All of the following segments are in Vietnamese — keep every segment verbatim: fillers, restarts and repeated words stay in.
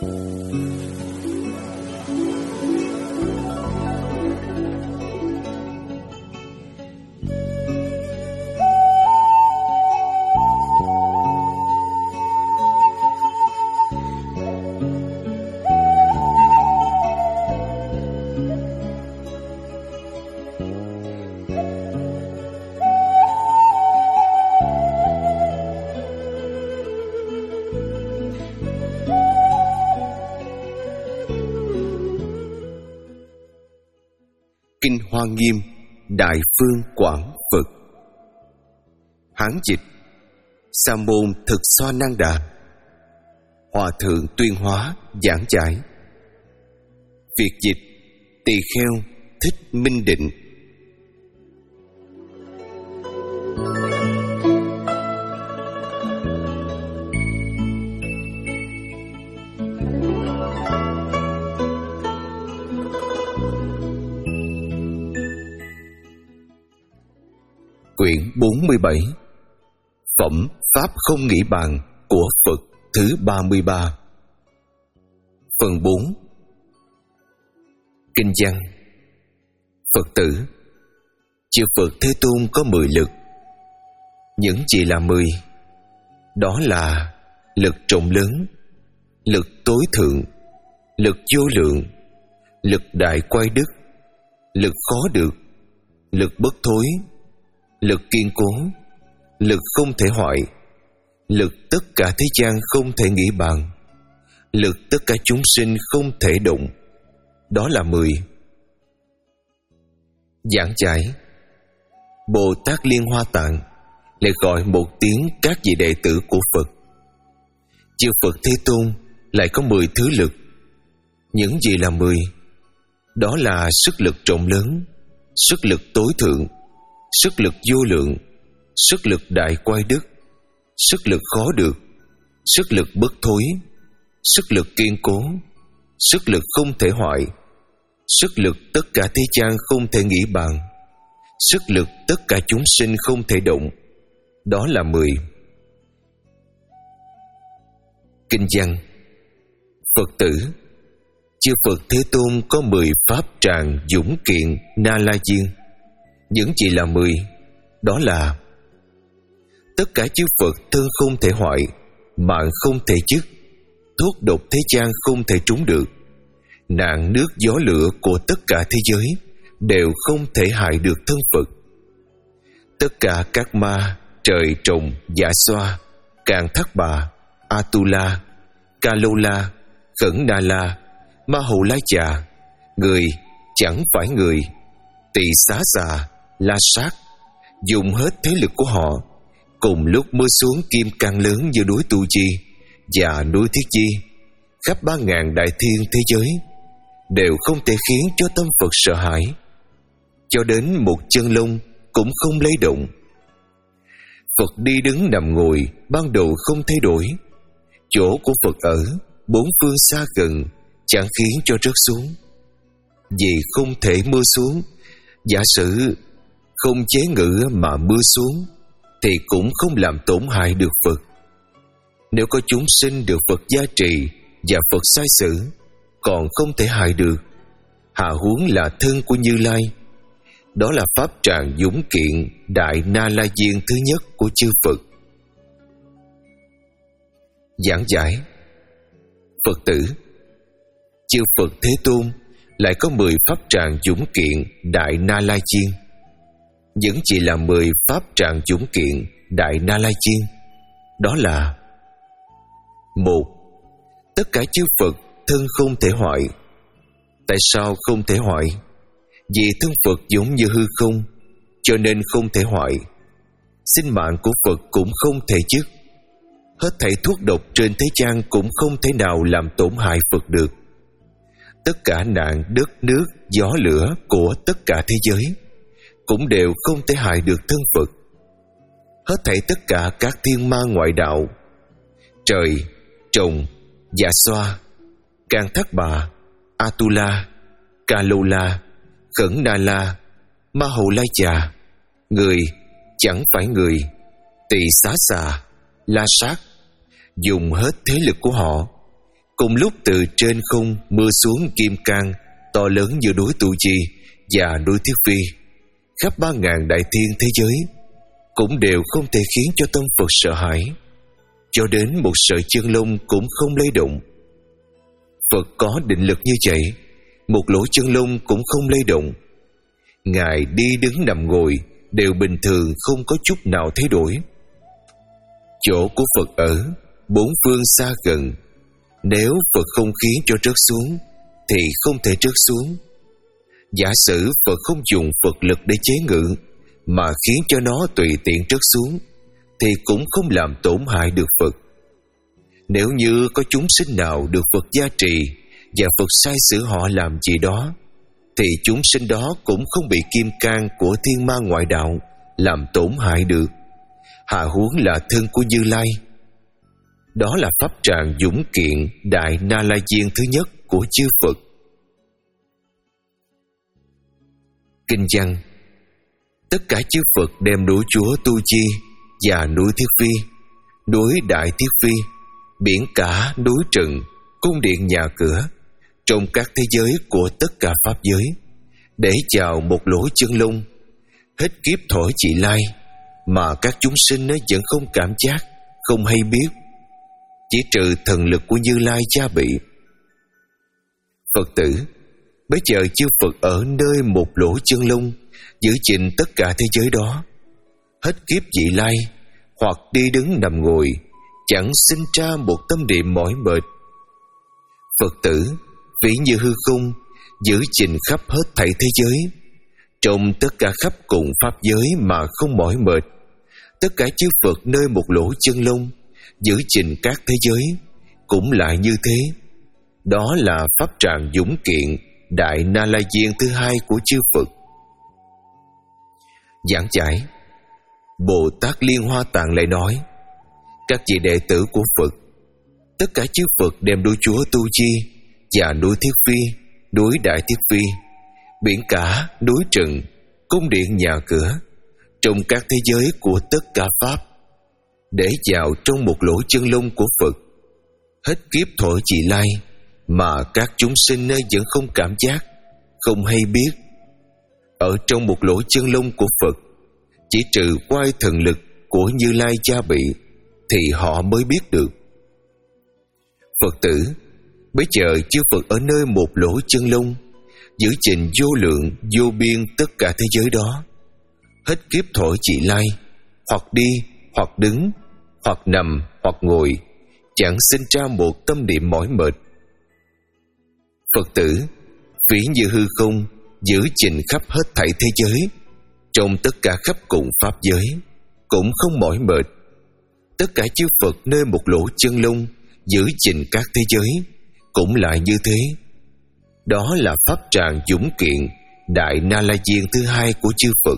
Kinh Hoa Nghiêm Đại Phương Quảng Phật. Hán dịch Sa môn Thực Xoa Năng Đà. Hòa thượng Tuyên Hóa giảng giải. Việt dịch Tỳ Kheo Thích Minh Định. Quyển bốn mươi bảy. Phẩm Pháp Không Nghĩ Bàn của Phật thứ ba mươi ba. Phần bốn. Kinh văn. Phật tử, chư Phật Thế Tôn có mười lực. Những gì là mười? Đó là lực trọng lớn, lực tối thượng, lực vô lượng, lực đại quay đức, lực khó được, lực bất thối, lực kiên cố, lực không thể hoại, lực tất cả thế gian không thể nghĩ bàn, lực tất cả chúng sinh không thể động. Đó là mười. Giảng giải. Bồ Tát Liên Hoa Tạng lại gọi một tiếng các vị đệ tử của Phật. Chư Phật Thế Tôn lại có mười thứ lực. Những gì là mười? Đó là sức lực trọng lớn, sức lực tối thượng, sức lực vô lượng, sức lực đại quay đức, sức lực khó được, sức lực bất thối, sức lực kiên cố, sức lực không thể hoại, sức lực tất cả thế gian không thể nghĩ bàn, sức lực tất cả chúng sinh không thể động. Đó là mười. Kinh văn. Phật tử, chư Phật Thế Tôn có mười pháp tràng dũng kiện Na La Diên. Những gì là mười? Đó là tất cả chư Phật thân không thể hoại, mạng không thể dứt, thuốc độc thế gian không thể trúng được, nạn nước gió lửa của tất cả thế giới đều không thể hại được thân Phật. Tất cả các ma, trời trồng, dạ xoa, Càn Thắc Bà, Atula, Kalola, Khẩn Na La, Ma Hầu Lai Chà, người, chẳng phải người, Tỳ Xá Xà, La Sát, dùng hết thế lực của họ, cùng lúc mưa xuống kim cang lớn như núi Tu Chi và núi Thiết Chi, khắp ba ngàn đại thiên thế giới, đều không thể khiến cho tâm Phật sợ hãi, cho đến một chân lông cũng không lay động. Phật đi đứng nằm ngồi ban đầu không thay đổi, chỗ của Phật ở bốn phương xa gần chẳng khiến cho rớt xuống. Vì không thể mưa xuống, giả sử không chế ngự mà mưa xuống thì cũng không làm tổn hại được Phật. Nếu có chúng sinh được Phật gia trì và Phật sai sử, còn không thể hại được, hạ huống là thân của Như Lai. Đó là pháp tràng dũng kiện Đại Na La Diên thứ nhất của chư Phật. Giảng giải. Phật tử, chư Phật Thế Tôn lại có mười pháp tràng dũng kiện Đại Na La Diên. Những chỉ là mười pháp tràng dũng kiện Đại Na La Diên. Đó là: một. Tất cả chư Phật thân không thể hoại. Tại sao không thể hoại? Vì thân Phật giống như hư không, cho nên không thể hoại. Sinh mạng của Phật cũng không thể dứt. Hết thảy thuốc độc trên thế gian cũng không thể nào làm tổn hại Phật được. Tất cả nạn đất nước gió lửa của tất cả thế giới cũng đều không thể hại được thân Phật. Hết thảy tất cả các thiên ma ngoại đạo, trời, trồng, dạ xoa, Càn Thắc Bà, Atula, Kalola, Khẩn Na La, Ma Hầu Lai Chà, người, chẳng phải người, Tỳ Xá Xà, La Sát, dùng hết thế lực của họ, Cùng lúc từ trên không mưa xuống kim cang to lớn như núi Tu Chi và núi Thiết Phi, khắp ba ngàn đại thiên thế giới cũng đều không thể khiến cho tâm Phật sợ hãi, cho đến một sợi chân lông cũng không lay động. Phật có định lực như vậy, một lỗ chân lông cũng không lay động. Ngài đi đứng nằm ngồi đều bình thường, không có chút nào thay đổi. Chỗ của Phật ở, bốn phương xa gần, nếu Phật không khiến cho rớt xuống thì không thể rớt xuống. Giả sử Phật không dùng Phật lực để chế ngự, mà khiến cho nó tùy tiện rớt xuống, thì cũng không làm tổn hại được Phật. Nếu như có chúng sinh nào được Phật gia trì và Phật sai sử họ làm gì đó, thì chúng sinh đó cũng không bị kim cang của thiên ma ngoại đạo làm tổn hại được, hà huống là thân của Như Lai. Đó là pháp tràng dũng kiện Đại Na La Diên thứ nhất của chư Phật. Kinh văn: tất cả chư Phật đem núi Chúa Tu Chi và núi Thiết Phi, núi Đại Thiết Phi, biển cả, núi Trần, cung điện nhà cửa, trong các thế giới của tất cả pháp giới, để chào một lỗ chân lông, hết kiếp thổi chị lai, mà các chúng sinh nó vẫn không cảm giác, không hay biết, chỉ trừ thần lực của Như Lai gia bị. Phật tử, bây giờ chư Phật ở nơi một lỗ chân lông, giữ gìn tất cả thế giới đó, hết kiếp vị lai, hoặc đi đứng nằm ngồi, chẳng sinh ra một tâm niệm mỏi mệt. Phật tử, ví như hư không, giữ gìn khắp hết thảy thế giới, trong tất cả khắp cùng pháp giới mà không mỏi mệt. Tất cả chư Phật nơi một lỗ chân lông, giữ gìn các thế giới, cũng lại như thế. Đó là pháp tràng dũng kiện Đại Na La Diên thứ hai của chư Phật. Giảng giải: Bồ Tát Liên Hoa Tạng lại nói, các vị đệ tử của Phật, tất cả chư Phật đem núi Chúa Tu Chi và núi Thiết Phi, núi Đại Thiết Phi, biển cả, núi Trần, cung điện nhà cửa, trong các thế giới của tất cả pháp, để vào trong một lỗ chân lông của Phật, hết kiếp thổi chị lai, mà các chúng sinh vẫn không cảm giác, không hay biết. Ở trong một lỗ chân lông của Phật, chỉ trừ quay thần lực của Như Lai gia bị, thì họ mới biết được. Phật tử, bây giờ chư Phật ở nơi một lỗ chân lông, giữ gìn vô lượng vô biên tất cả thế giới đó, hết kiếp thổi chị lai, hoặc đi, hoặc đứng, hoặc nằm, hoặc ngồi, chẳng sinh ra một tâm niệm mỏi mệt. Phật tử, ví như hư không, giữ gìn khắp hết thảy thế giới, trong tất cả khắp cùng pháp giới, cũng không mỏi mệt. Tất cả chư Phật nơi một lỗ chân lông, giữ gìn các thế giới, cũng lại như thế. Đó là pháp tràng dũng kiện Đại Na La Diên thứ hai của chư Phật.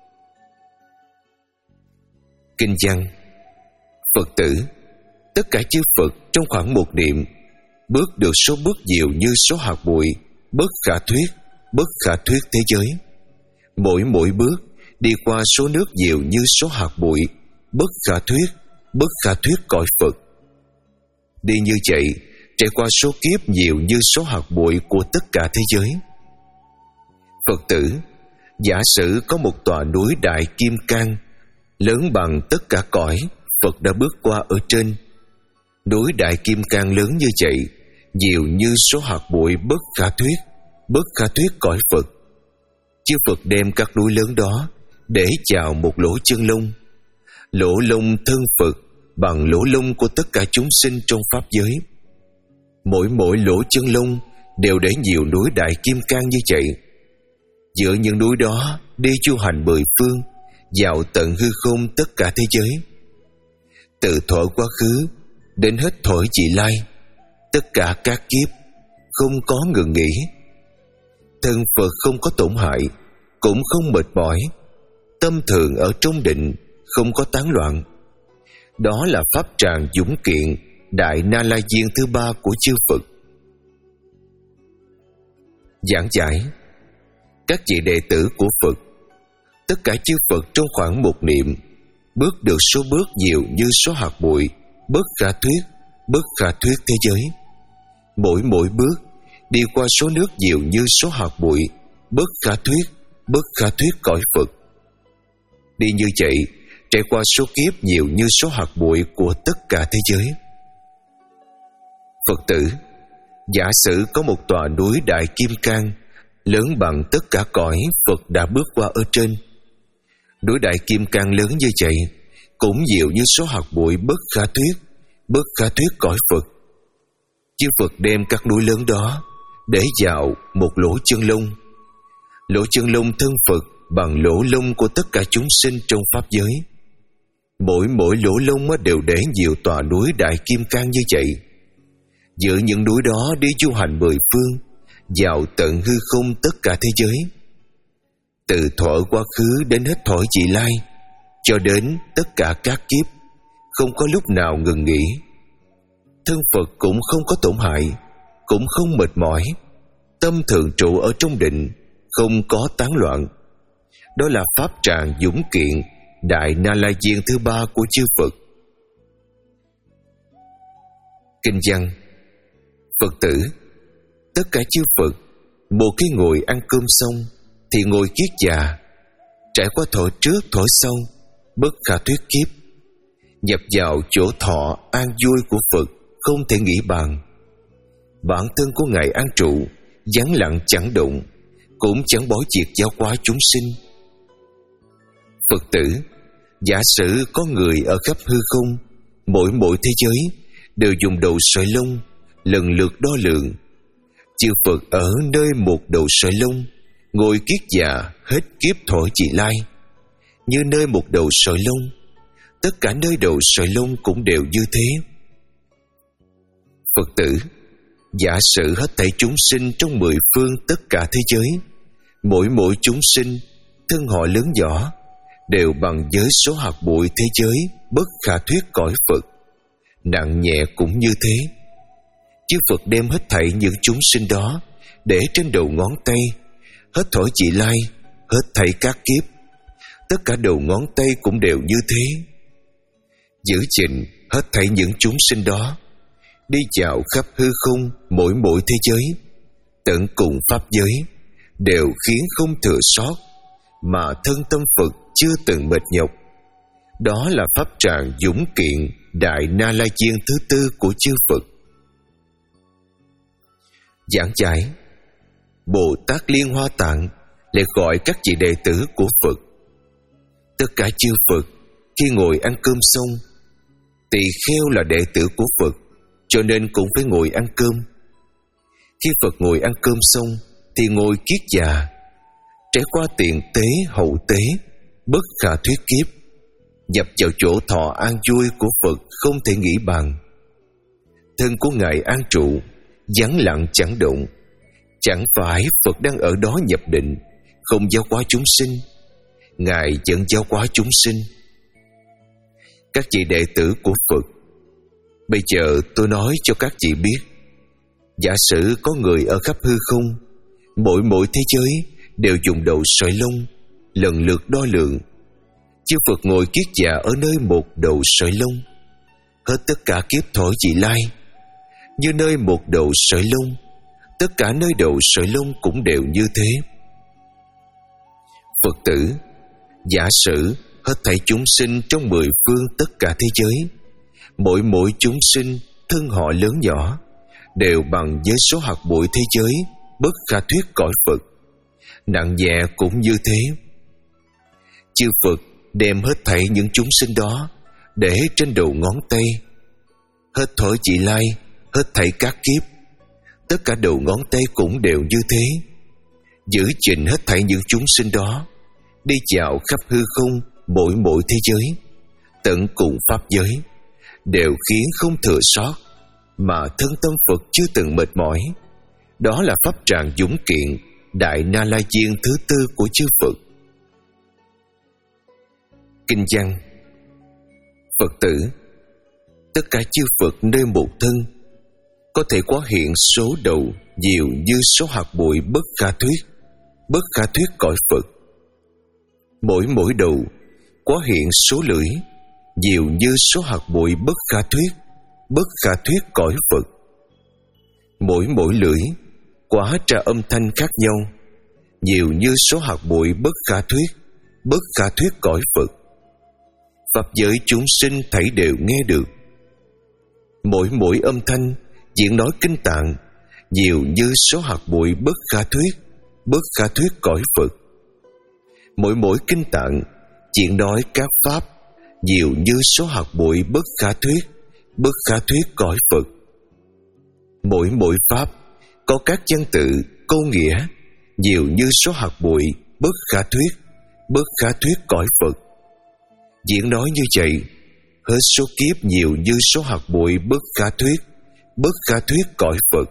Kinh văn: Phật tử, tất cả chư Phật trong khoảng một niệm, bước được số bước nhiều như số hạt bụi, bất khả thuyết, bất khả thuyết thế giới. Mỗi mỗi bước đi qua số nước nhiều như số hạt bụi, bất khả thuyết, bất khả thuyết cõi Phật. Đi như vậy, trải qua số kiếp nhiều như số hạt bụi của tất cả thế giới. Phật tử, giả sử có một tòa núi Đại Kim Cang, lớn bằng tất cả cõi, Phật đã bước qua ở trên. Núi Đại Kim Cang lớn như vậy, nhiều như số hạt bụi, bất khả thuyết, bất khả thuyết cõi Phật. Chư Phật đem các núi lớn đó để chào một lỗ chân lông. Lỗ lông thân Phật bằng lỗ lông của tất cả chúng sinh trong pháp giới. Mỗi mỗi lỗ chân lông đều để nhiều núi Đại Kim Cang như vậy. Giữa những núi đó đi chu hành mười phương, vào tận hư không tất cả thế giới. Từ thổi quá khứ đến hết thổi vị lai, tất cả các kiếp không có ngừng nghỉ. Thân Phật không có tổn hại, cũng không mệt mỏi, tâm thường ở trong định, không có tán loạn. Đó là pháp tràng dũng kiện Đại Na La Diên thứ ba của chư Phật. Giảng giải: các vị đệ tử của Phật, tất cả chư Phật trong khoảng một niệm, bước được số bước nhiều như số hạt bụi, bất khả thuyết, bất khả thuyết thế giới. Mỗi mỗi bước đi qua số nước nhiều như số hạt bụi, bất khả thuyết, bất khả thuyết cõi Phật. Đi như vậy, trải qua số kiếp nhiều như số hạt bụi của tất cả thế giới. Phật tử, giả sử có một tòa núi Đại Kim Cang lớn bằng tất cả cõi Phật đã bước qua ở trên. Núi Đại Kim Cang lớn như vậy cũng nhiều như số hạt bụi bất khả thuyết, bất khả thuyết cõi Phật. Chư Phật đem các núi lớn đó để vào một lỗ chân lông. Lỗ chân lông thân Phật bằng lỗ lông của tất cả chúng sinh trong pháp giới. Mỗi mỗi lỗ lông đều để nhiều tòa núi Đại Kim Cang như vậy. Giữa những núi đó đi du hành mười phương, vào tận hư không tất cả thế giới. Từ thuở quá khứ đến hết thuở vị lai, cho đến tất cả các kiếp, không có lúc nào ngừng nghỉ. Thân Phật cũng không có tổn hại, cũng không mệt mỏi. Tâm thường trụ ở trong định, không có tán loạn. Đó là pháp tràng dũng kiện Đại Na La Diên thứ ba của chư Phật. Kinh văn: Phật tử, tất cả chư Phật, một khi ngồi ăn cơm xong thì ngồi kiết già, trải qua thọ trước thọ sau, bất khả thuyết kiếp, nhập vào chỗ thọ an vui của Phật không thể nghĩ bàn. Bản thân của Ngài an trụ, vắng lặng chẳng động, cũng chẳng bỏ việc giáo hóa chúng sinh. Phật tử, giả sử có người ở khắp hư không, mỗi mỗi thế giới đều dùng đầu sợi lông lần lượt đo lường. Chư Phật ở nơi một đầu sợi lông ngồi kiết già hết kiếp thọ vị lai. Như nơi một đầu sợi lông, tất cả nơi đầu sợi lông cũng đều như thế. Phật tử, giả sử hết thảy chúng sinh trong mười phương tất cả thế giới, mỗi mỗi chúng sinh thân họ lớn nhỏ đều bằng với số hạt bụi thế giới bất khả thuyết cõi Phật, nặng nhẹ cũng như thế. Chư Phật đem hết thảy những chúng sinh đó để trên đầu ngón tay, hết thảy vị lai, hết thảy các kiếp, tất cả đầu ngón tay cũng đều như thế. Giữ gìn hết thảy những chúng sinh đó, đi dạo khắp hư không mỗi mỗi thế giới, tận cùng pháp giới, đều khiến không thừa sót, mà thân tâm Phật chưa từng mệt nhọc. Đó là pháp tràng dũng kiện Đại Na La Diên thứ tư của chư Phật. Giảng giải: Bồ Tát Liên Hoa Tạng lại gọi các vị đệ tử của Phật. Tất cả chư Phật khi ngồi ăn cơm xong, tỳ kheo là đệ tử của Phật, cho nên cũng phải ngồi ăn cơm. Khi Phật ngồi ăn cơm xong thì ngồi kiết già, trải qua tiền tế hậu tế, bất khả thuyết kiếp, nhập vào chỗ thọ an vui của Phật không thể nghĩ bàn. Thân của Ngài an trụ, vắng lặng chẳng động. Chẳng phải Phật đang ở đó nhập định, không giáo hóa chúng sinh. Ngài vẫn giáo hóa chúng sinh. Các vị đệ tử của Phật, bây giờ tôi nói cho các vị biết, giả sử có người ở khắp hư không, mỗi mỗi thế giới đều dùng đầu sợi lông lần lượt đo lường. Chư Phật ngồi kiết già ở nơi một đầu sợi lông, hết tất cả kiếp thọ vị lai. Như nơi một đầu sợi lông, tất cả nơi đầu sợi lông cũng đều như thế. Phật tử, giả sử hết thảy chúng sinh trong mười phương tất cả thế giới, mỗi mỗi chúng sinh thân họ lớn nhỏ đều bằng với số hạt bụi thế giới bất khả thuyết cõi Phật, nặng nhẹ cũng như thế. Chư Phật đem hết thảy những chúng sinh đó để trên đầu ngón tay, hết thảy vị lai, hết thảy các kiếp, tất cả đầu ngón tay cũng đều như thế. Giữ gìn hết thảy những chúng sinh đó, đi dạo khắp hư không mỗi mỗi thế giới, tận cùng pháp giới, đều khiến không thừa sót, mà thân tâm Phật chưa từng mệt mỏi. Đó là pháp tràng dũng kiện Đại Na La Diên thứ tư của chư Phật. Kinh văn: Phật tử, tất cả chư Phật nơi một thân có thể quá hiện số đầu nhiều như số hạt bụi bất khả thuyết, bất khả thuyết cõi Phật. Mỗi mỗi đầu quá hiện số lưỡi nhiều như số hạt bụi bất khả thuyết, bất khả thuyết cõi Phật. Mỗi mỗi lưỡi quá ra âm thanh khác nhau, nhiều như số hạt bụi bất khả thuyết, bất khả thuyết cõi Phật. Pháp giới chúng sinh thảy đều nghe được. Mỗi mỗi âm thanh diễn nói kinh tạng, nhiều như số hạt bụi bất khả thuyết, bất khả thuyết cõi Phật. Mỗi mỗi kinh tạng diễn nói các pháp, nhiều như số hạt bụi bất khả thuyết, bất khả thuyết cõi Phật. Mỗi mỗi pháp có các văn tự câu nghĩa, nhiều như số hạt bụi bất khả thuyết, bất khả thuyết cõi Phật. Diễn nói như vậy, hết số kiếp nhiều như số hạt bụi bất khả thuyết, bất khả thuyết cõi Phật.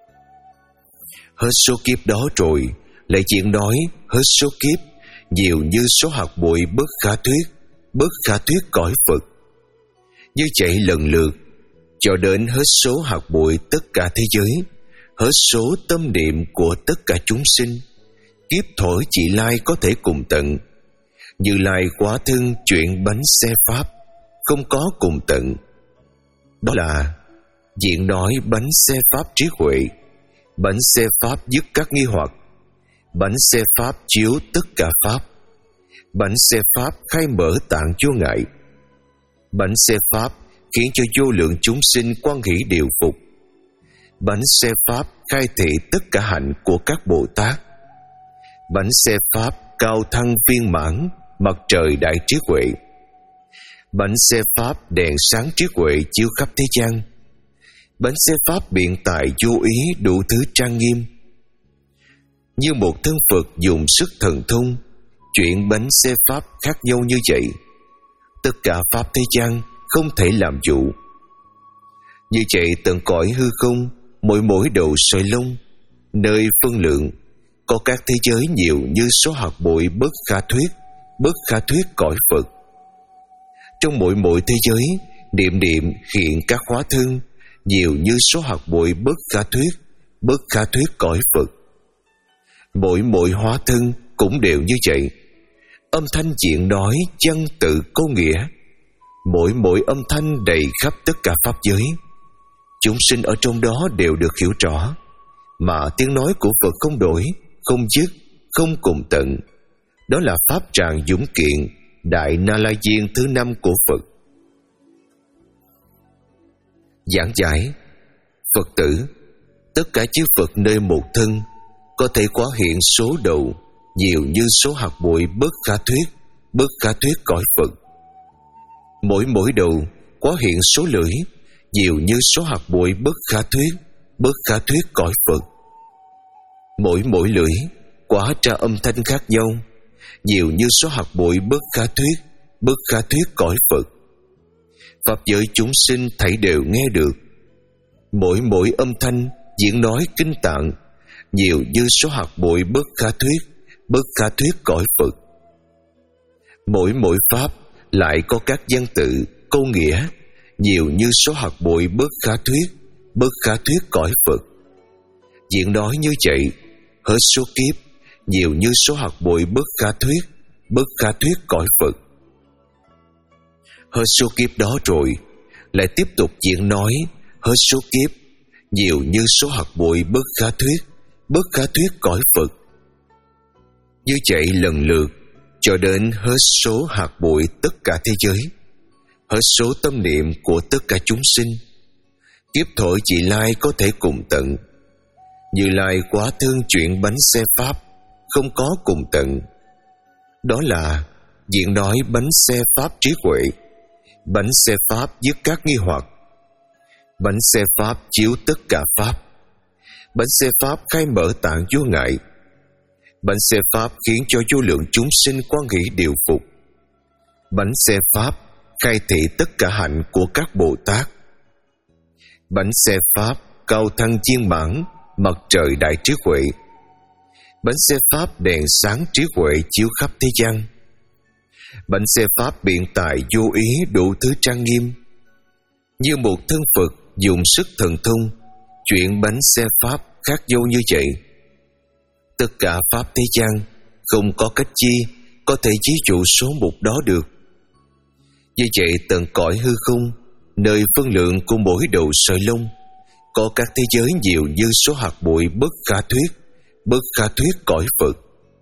Hết số kiếp đó rồi, lại diễn nói hết số kiếp nhiều như số hạt bụi bất khả thuyết, bất khả thuyết cõi Phật. Như vậy lần lượt, cho đến hết số hạt bụi tất cả thế giới, hết số tâm niệm của tất cả chúng sinh. Kiếp thổi chỉ lai có thể cùng tận, Như Lai quá thân chuyện bánh xe pháp, không có cùng tận. Đó là diện nói bánh xe pháp trí huệ, bánh xe pháp dứt các nghi hoặc, bánh xe pháp chiếu tất cả pháp, bánh xe pháp khai mở tạng vô ngại, bánh xe pháp khiến cho vô lượng chúng sinh quan hỷ điều phục, bánh xe pháp khai thị tất cả hạnh của các Bồ Tát, bánh xe pháp cao thăng viên mãn mặt trời đại trí huệ, bánh xe pháp đèn sáng trí huệ chiếu khắp thế gian, bánh xe pháp biện tài vô ý đủ thứ trang nghiêm. Như một thân Phật dùng sức thần thông chuyện bánh xe pháp khác nhau như vậy, tất cả pháp thế gian không thể làm dụ. Như vậy tận cõi hư không, mỗi mỗi đầu sợi lông, nơi phân lượng có các thế giới nhiều như số hạt bụi bất khả thuyết, bất khả thuyết cõi Phật. Trong mỗi mỗi thế giới, niệm niệm hiện các hóa thân nhiều như số hạt bụi bất khả thuyết, bất khả thuyết cõi Phật. Mỗi mỗi hóa thân cũng đều như vậy. Âm thanh diện nói chân tự câu nghĩa, mỗi mỗi âm thanh đầy khắp tất cả pháp giới. Chúng sinh ở trong đó đều được hiểu rõ, mà tiếng nói của Phật không đổi, không dứt, không cùng tận. Đó là pháp tràng dũng kiện Đại Na La Diên thứ năm của Phật. Giảng giải: Phật tử, tất cả chư Phật nơi một thân có thể quá hiện số đầu nhiều như số hạt bụi bất khả thuyết, bất khả thuyết cõi Phật. Mỗi mỗi đầu quá hiện số lưỡi nhiều như số hạt bụi bất khả thuyết, bất khả thuyết cõi Phật. Mỗi mỗi lưỡi quá ra âm thanh khác nhau, nhiều như số hạt bụi bất khả thuyết, bất khả thuyết cõi Phật. Pháp giới chúng sinh thảy đều nghe được. Mỗi mỗi âm thanh diễn nói kinh tạng, nhiều như số hạt bụi bất khả thuyết, bất khả thuyết cõi Phật. Mỗi mỗi pháp lại có các văn tự câu nghĩa, nhiều như số hạt bụi bất khả thuyết, bất khả thuyết cõi Phật. Diễn nói như vậy, hết số kiếp nhiều như số hạt bụi bất khả thuyết, bất khả thuyết cõi Phật. Hết số kiếp đó rồi, lại tiếp tục diễn nói hết số kiếp nhiều như số hạt bụi bất khả thuyết, bất khả thuyết cõi Phật. Như vậy lần lượt cho đến hết số hạt bụi tất cả thế giới, hết số tâm niệm của tất cả chúng sinh. Kiếp thổi chỉ lai có thể cùng tận, Như Lai quá thương chuyện bánh xe pháp, không có cùng tận. Đó là diễn nói bánh xe pháp trí huệ, bánh xe pháp dứt các nghi hoặc, bánh xe pháp chiếu tất cả pháp, bánh xe pháp khai mở tạng vô ngại, bánh xe pháp khiến cho vô lượng chúng sinh quan hỷ điều phục, bánh xe pháp khai thị tất cả hạnh của các Bồ Tát, bánh xe pháp cao thăng viên mãn mặt trời đại trí huệ, bánh xe pháp đèn sáng trí huệ chiếu khắp thế gian, bánh xe pháp biện tài vô ý đủ thứ trang nghiêm. Như một thân Phật dùng sức thần thông chuyện bánh xe pháp khác nhau như vậy. Tất cả pháp thế gian không có cách chi có thể ví dụ số một đó được. Như vậy tận cõi hư không, nơi phân lượng của mỗi đầu sợi lông, Có các thế giới nhiều như số hạt bụi bất khả thuyết, bất khả thuyết cõi Phật.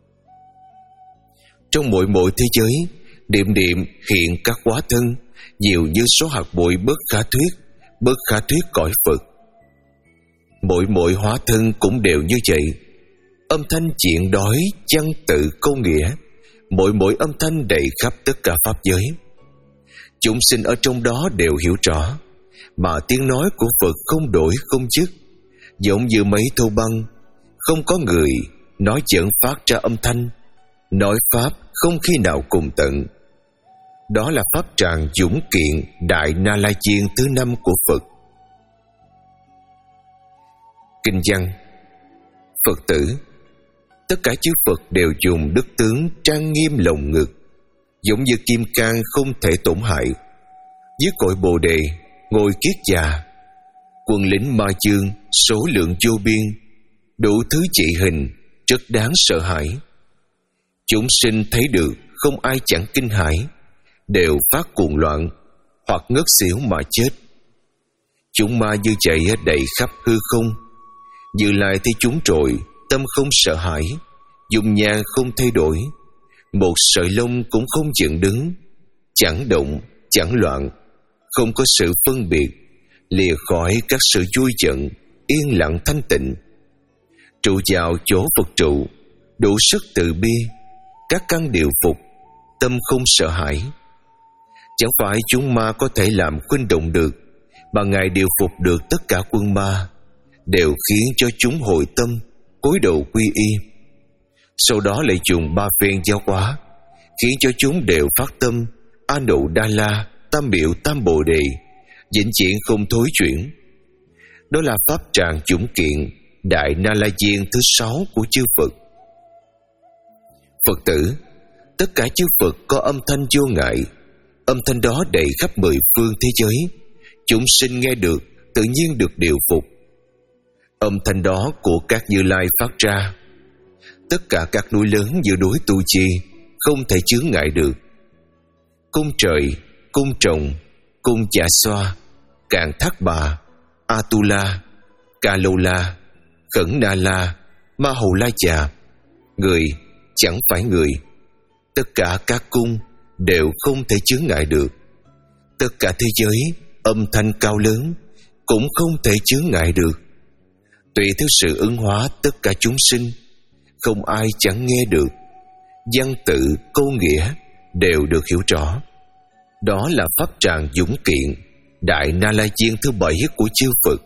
Trong mỗi mỗi thế giới, điểm điểm hiện các hóa thân nhiều như số hạt bụi bất khả thuyết, bất khả thuyết cõi Phật. Mỗi mỗi hóa thân cũng đều như vậy. Âm thanh chuyện đói chăn tự câu nghĩa, mỗi mỗi âm thanh đầy khắp tất cả pháp giới. Chúng sinh ở trong đó đều hiểu rõ, mà tiếng nói của Phật không đổi không dứt, giống như mấy thâu băng, không có người nói chợn phát ra âm thanh, nói pháp không khi nào cùng tận. Đó là pháp tràng dũng kiện Đại Na La Diên thứ năm của Phật. Kinh văn: Phật tử, tất cả chư Phật đều dùng đức tướng trang nghiêm lồng ngực, giống như kim cang không thể tổn hại. Dưới cội Bồ Đề ngồi kiết già, quân lính ma dương số lượng vô biên, đủ thứ trị hình rất đáng sợ hãi. Chúng sinh thấy được không ai chẳng kinh hãi, đều phát cuồng loạn hoặc ngất xỉu mà chết. Chúng ma như chạy đầy khắp hư không. Như Lai thấy chúng rồi, tâm không sợ hãi, dung nhan không thay đổi, một sợi lông cũng không dựng đứng, chẳng động chẳng loạn, không có sự phân biệt, lìa khỏi các sự vui giận, yên lặng thanh tịnh. Trụ vào chỗ Phật trụ, đủ sức từ bi, các căn điều phục, tâm không sợ hãi. Chẳng phải chúng ma có thể làm khuynh động được, mà Ngài điều phục được tất cả quân ma, đều khiến cho chúng hồi tâm, cúi đầu quy y. Sau đó lại dùng ba phen giáo hóa, khiến cho chúng đều phát tâm A Nụ Đa La Tam Biểu Tam Bồ Đề, vĩnh viễn không thối chuyển. Đó là pháp tràng dũng kiện Đại Na La Diên thứ sáu của chư Phật. Phật tử, tất cả chư Phật có âm thanh vô ngại, âm thanh đó đầy khắp mười phương thế giới, chúng sinh nghe được tự nhiên được điều phục. Âm thanh đó của các Như Lai phát ra, tất cả các núi lớn như núi Tu Chi không thể chướng ngại được. Cung Trời, Cung Trồng, Cung Chả Xoa, Cạn Thác Bà, Atula, Ca Lô La, Khẩn Na La, Ma Hầu La Chà, người chẳng phải người, tất cả các cung đều không thể chướng ngại được. Tất cả thế giới âm thanh cao lớn cũng không thể chướng ngại được. Tùy theo sự ứng hóa tất cả chúng sinh, không ai chẳng nghe được. Văn tự câu nghĩa đều được hiểu rõ. Đó là pháp tràng dũng kiện Đại Na La Diên thứ bảy của chư Phật.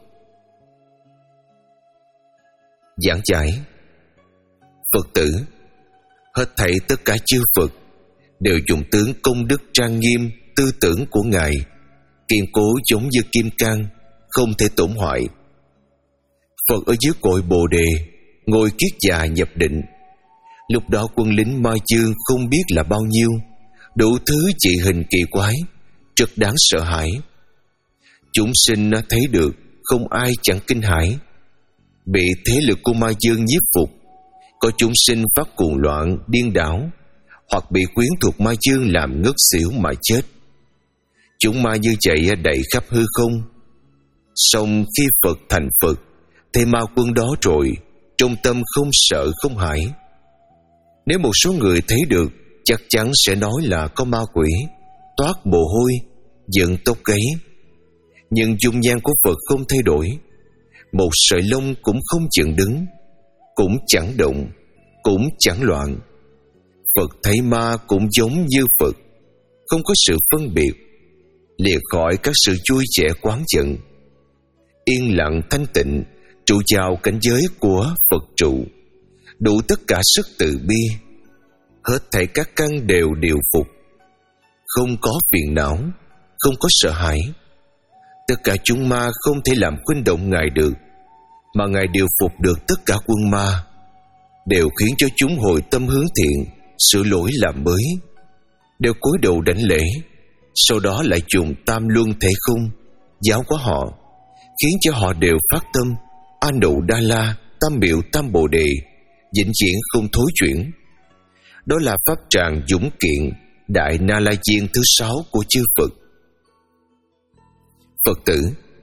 Giảng giải: Phật tử, hết thảy tất cả chư Phật đều dùng tướng công đức trang nghiêm tư tưởng của Ngài, kiên cố giống như kim cang, không thể tổn hoại. Phật ở dưới cội Bồ Đề ngồi kiết già nhập định. Lúc đó quân lính ma dương không biết là bao nhiêu, đủ thứ trị hình kỳ quái, rất đáng sợ hãi. Chúng sinh thấy được không ai chẳng kinh hãi. Bị thế lực của ma dương nhiếp phục, có chúng sinh phát cuồng loạn điên đảo, hoặc bị quyến thuộc ma dương làm ngất xỉu mà chết. Chúng ma như chạy đầy khắp hư không. Song khi Phật thành Phật, thì ma quân đó rồi, trong tâm không sợ không hãi. Nếu một số người thấy được, chắc chắn sẽ nói là có ma quỷ, toát mồ hôi, dựng tóc gáy. Nhưng dung nhan của Phật không thay đổi, một sợi lông cũng không dựng đứng, cũng chẳng động, cũng chẳng loạn. Phật thấy ma cũng giống như Phật, không có sự phân biệt, lìa khỏi các sự vui vẻ quán giận, yên lặng thanh tịnh, trụ vào cảnh giới của Phật trụ, đủ tất cả sức từ bi. Hết thảy các căn đều điều phục, không có phiền não, không có sợ hãi. Tất cả chúng ma không thể làm khuynh động Ngài được, mà Ngài điều phục được tất cả quân ma, đều khiến cho chúng hồi tâm hướng thiện, sửa lỗi làm mới, đều cúi đầu đảnh lễ. Sau đó lại dùng tam luân thể không giáo hóa họ, khiến cho họ đều phát tâm A Nụ Đa La Tam Biểu Tam Bồ Đề, vĩnh viễn không thối chuyển. Đó là pháp tràng dũng kiện Đại Na La Diên thứ sáu của chư Phật. Phật tử, tất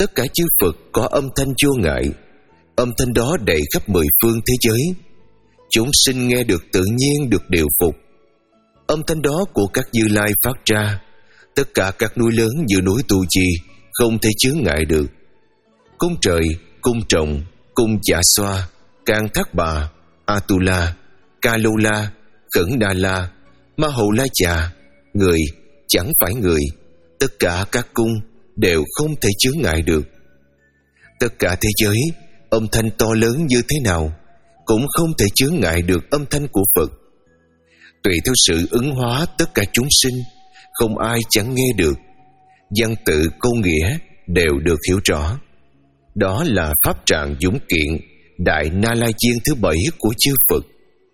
Tất cả chư Phật có âm thanh vô ngại. Âm thanh đó đầy khắp mười phương thế giới. Chúng sinh nghe được tự nhiên được điều phục. Âm thanh đó của các Như Lai phát ra. Tất cả các núi lớn như núi Tu Chi không thể chướng ngại được. Cung trời, cung trọng, cung Dạ Xoa, Can Thác Bà, Atula, Ca Lô La, Khẩn Đa La, Ma Hầu La Chà, người, chẳng phải người, tất cả các cung đều không thể chướng ngại được. Tất cả thế giới, âm thanh to lớn như thế nào cũng không thể chướng ngại được âm thanh của Phật. Tùy theo sự ứng hóa tất cả chúng sinh, không ai chẳng nghe được. Văn tự câu nghĩa đều được hiểu rõ. Đó là pháp trạng dũng kiện Đại Na La Diên thứ bảy của chư Phật.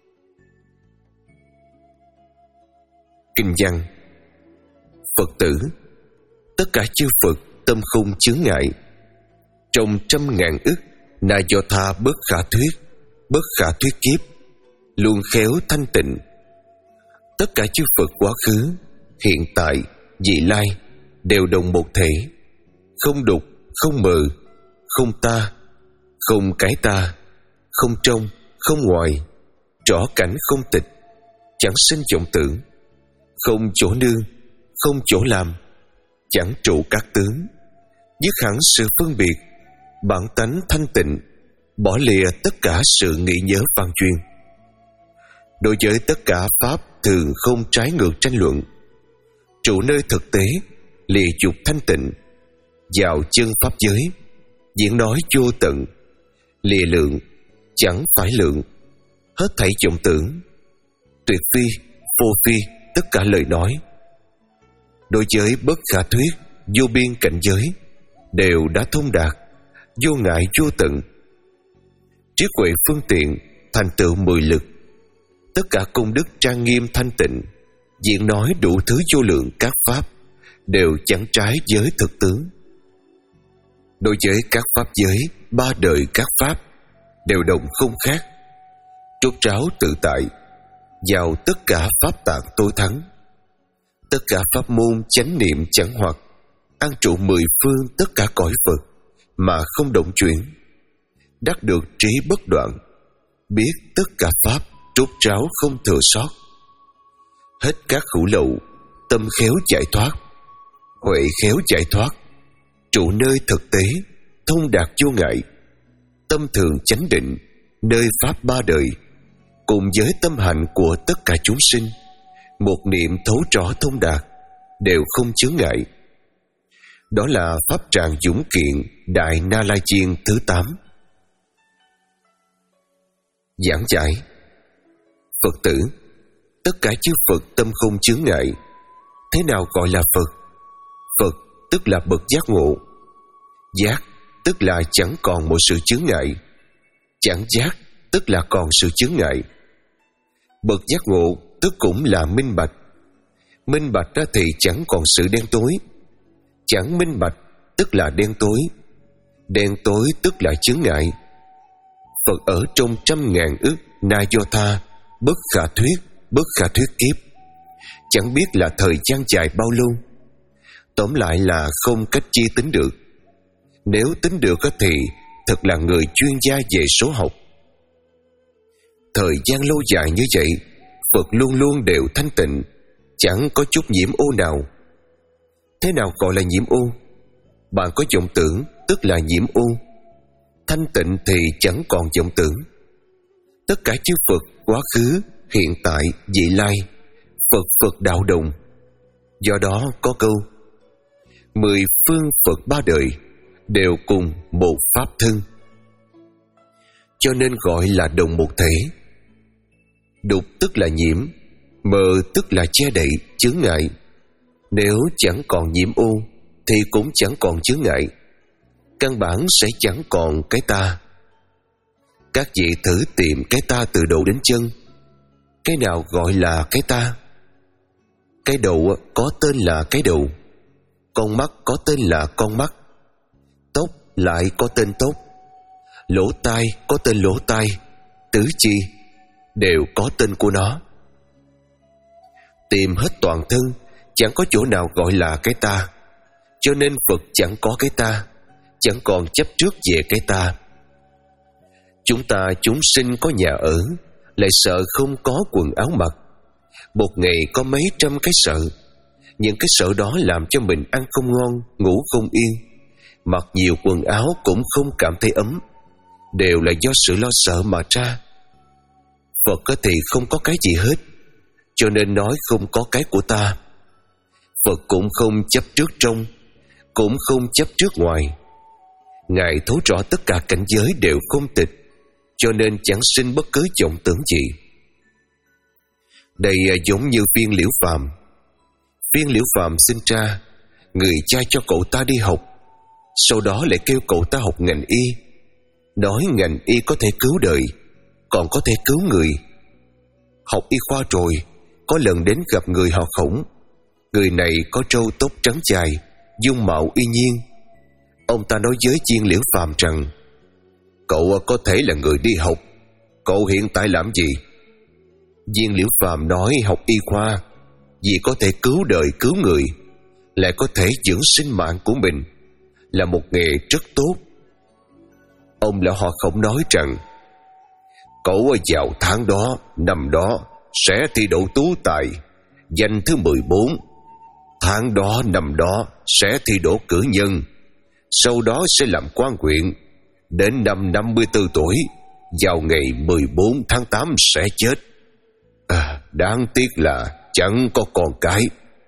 Kinh văn: Phật tử, tất cả chư Phật tâm không chướng ngại. Trong trăm ngàn ức Na Do Tha bất khả thuyết, bất khả thuyết kiếp, luôn khéo thanh tịnh. Tất cả chư Phật quá khứ, hiện tại, vị lai đều đồng một thể, không đục, không mờ, không ta, không cái ta, không trong, không ngoài, rõ cảnh không tịch, chẳng sinh vọng tưởng, không chỗ nương, không chỗ làm, chẳng trụ các tướng, dứt hẳn sự phân biệt, bản tánh thanh tịnh, bỏ lìa tất cả sự nghĩ nhớ văn chuyên. Đối với tất cả pháp thường không trái ngược tranh luận, trụ nơi thực tế, lìa dục thanh tịnh, vào chân pháp giới, diễn nói vô tận, lìa lượng, chẳng phải lượng, hết thảy vọng tưởng, tuyệt phi, vô phi, tất cả lời nói. Đối với bất khả thuyết, vô biên cảnh giới, đều đã thông đạt, vô ngại vô tận. Trí huệ phương tiện, thành tựu mười lực, tất cả công đức trang nghiêm thanh tịnh, diễn nói đủ thứ vô lượng các pháp, đều chẳng trái với thực tướng. Đối với các pháp giới, ba đời các pháp, đều đồng không khác, trút ráo tự tại, vào tất cả pháp tạng tối thắng. Tất cả pháp môn chánh niệm chẳng hoặc, an trụ mười phương tất cả cõi Phật, mà không động chuyển, đắc được trí bất đoạn, biết tất cả pháp, trút ráo không thừa sót. Hết các hữu lậu, tâm khéo giải thoát, huệ khéo giải thoát, trụ nơi thực tế, thông đạt vô ngại, tâm thường chánh định, nơi pháp ba đời, cùng với tâm hạnh của tất cả chúng sinh, một niệm thấu rõ thông đạt, đều không chướng ngại. Đó là pháp trạng dũng kiện Đại Na La Diên thứ tám. Giảng giải: Phật tử, tất cả chư Phật tâm không chướng ngại. Thế nào gọi là Phật? Phật tức là bậc giác ngộ. Giác tức là chẳng còn một sự chướng ngại. Chẳng giác tức là còn sự chướng ngại. Bậc giác ngộ tức cũng là minh bạch. Minh bạch ra thì chẳng còn sự đen tối. Chẳng minh bạch tức là đen tối. Đen tối tức là chướng ngại. Phật ở trong trăm ngàn ức Na Do Tha bất khả thuyết, bất khả thuyết kiếp, chẳng biết là thời gian dài bao lâu. Tóm lại là không cách chi tính được. Nếu tính được thì thật là người chuyên gia về số học. Thời gian lâu dài như vậy, Phật luôn luôn đều thanh tịnh, chẳng có chút nhiễm ô nào. Thế nào gọi là nhiễm ô? Bạn có vọng tưởng tức là nhiễm ô. Thanh tịnh thì chẳng còn vọng tưởng. Tất cả chư Phật quá khứ, hiện tại, vị lai, Phật Phật đạo đồng. Do đó có câu: mười phương Phật ba đời đều cùng một pháp thân, cho nên gọi là đồng một thể. Đục tức là nhiễm, mờ tức là che đậy, chướng ngại. Nếu chẳng còn nhiễm ô thì cũng chẳng còn chướng ngại, căn bản sẽ chẳng còn cái ta. Các vị thử tìm cái ta từ đầu đến chân. Cái nào gọi là cái ta? Cái đầu có tên là cái đầu, con mắt có tên là con mắt, tóc lại có tên tóc, lỗ tai có tên lỗ tai, tứ chi đều có tên của nó. Tìm hết toàn thân, chẳng có chỗ nào gọi là cái ta. Cho nên Phật chẳng có cái ta, chẳng còn chấp trước về cái ta. Chúng ta chúng sinh có nhà ở, lại sợ không có quần áo mặc. Một ngày có mấy trăm cái sợ. Những cái sợ đó làm cho mình ăn không ngon, ngủ không yên, mặc nhiều quần áo cũng không cảm thấy ấm. Đều là do sự lo sợ mà ra. Phật thì không có cái gì hết, cho nên nói không có cái của ta. Phật cũng không chấp trước trong, cũng không chấp trước ngoài. Ngài thấu rõ tất cả cảnh giới đều không tịch, cho nên chẳng sinh bất cứ vọng tưởng gì. Đây giống như Viên Liễu Phàm. Viên Liễu Phàm sinh ra, người cha cho cậu ta đi học, sau đó lại kêu cậu ta học ngành y, nói ngành y có thể cứu đời, còn có thể cứu người. Học y khoa rồi, có lần đến gặp người họ Khổng. Người này có râu tóc trắng dài, dung mạo y nhiên. Ông ta nói với Viên Liễu Phàm rằng: cậu có thể là người đi học, cậu hiện tại làm gì? Viên Liễu Phàm nói học y khoa vì có thể cứu đời cứu người, lại có thể dưỡng sinh mạng của mình, là một nghề rất tốt. Ông lão họ Khổng nói rằng: cậu vào tháng đó, năm đó sẽ thi đậu tú tài, danh thứ mười bốn. Tháng đó, năm đó sẽ thi đỗ cử nhân, sau đó sẽ làm quan huyện. Đến năm năm mươi tư tuổi, vào ngày mười bốn tháng tám sẽ chết. À, đáng tiếc là chẳng có con cái.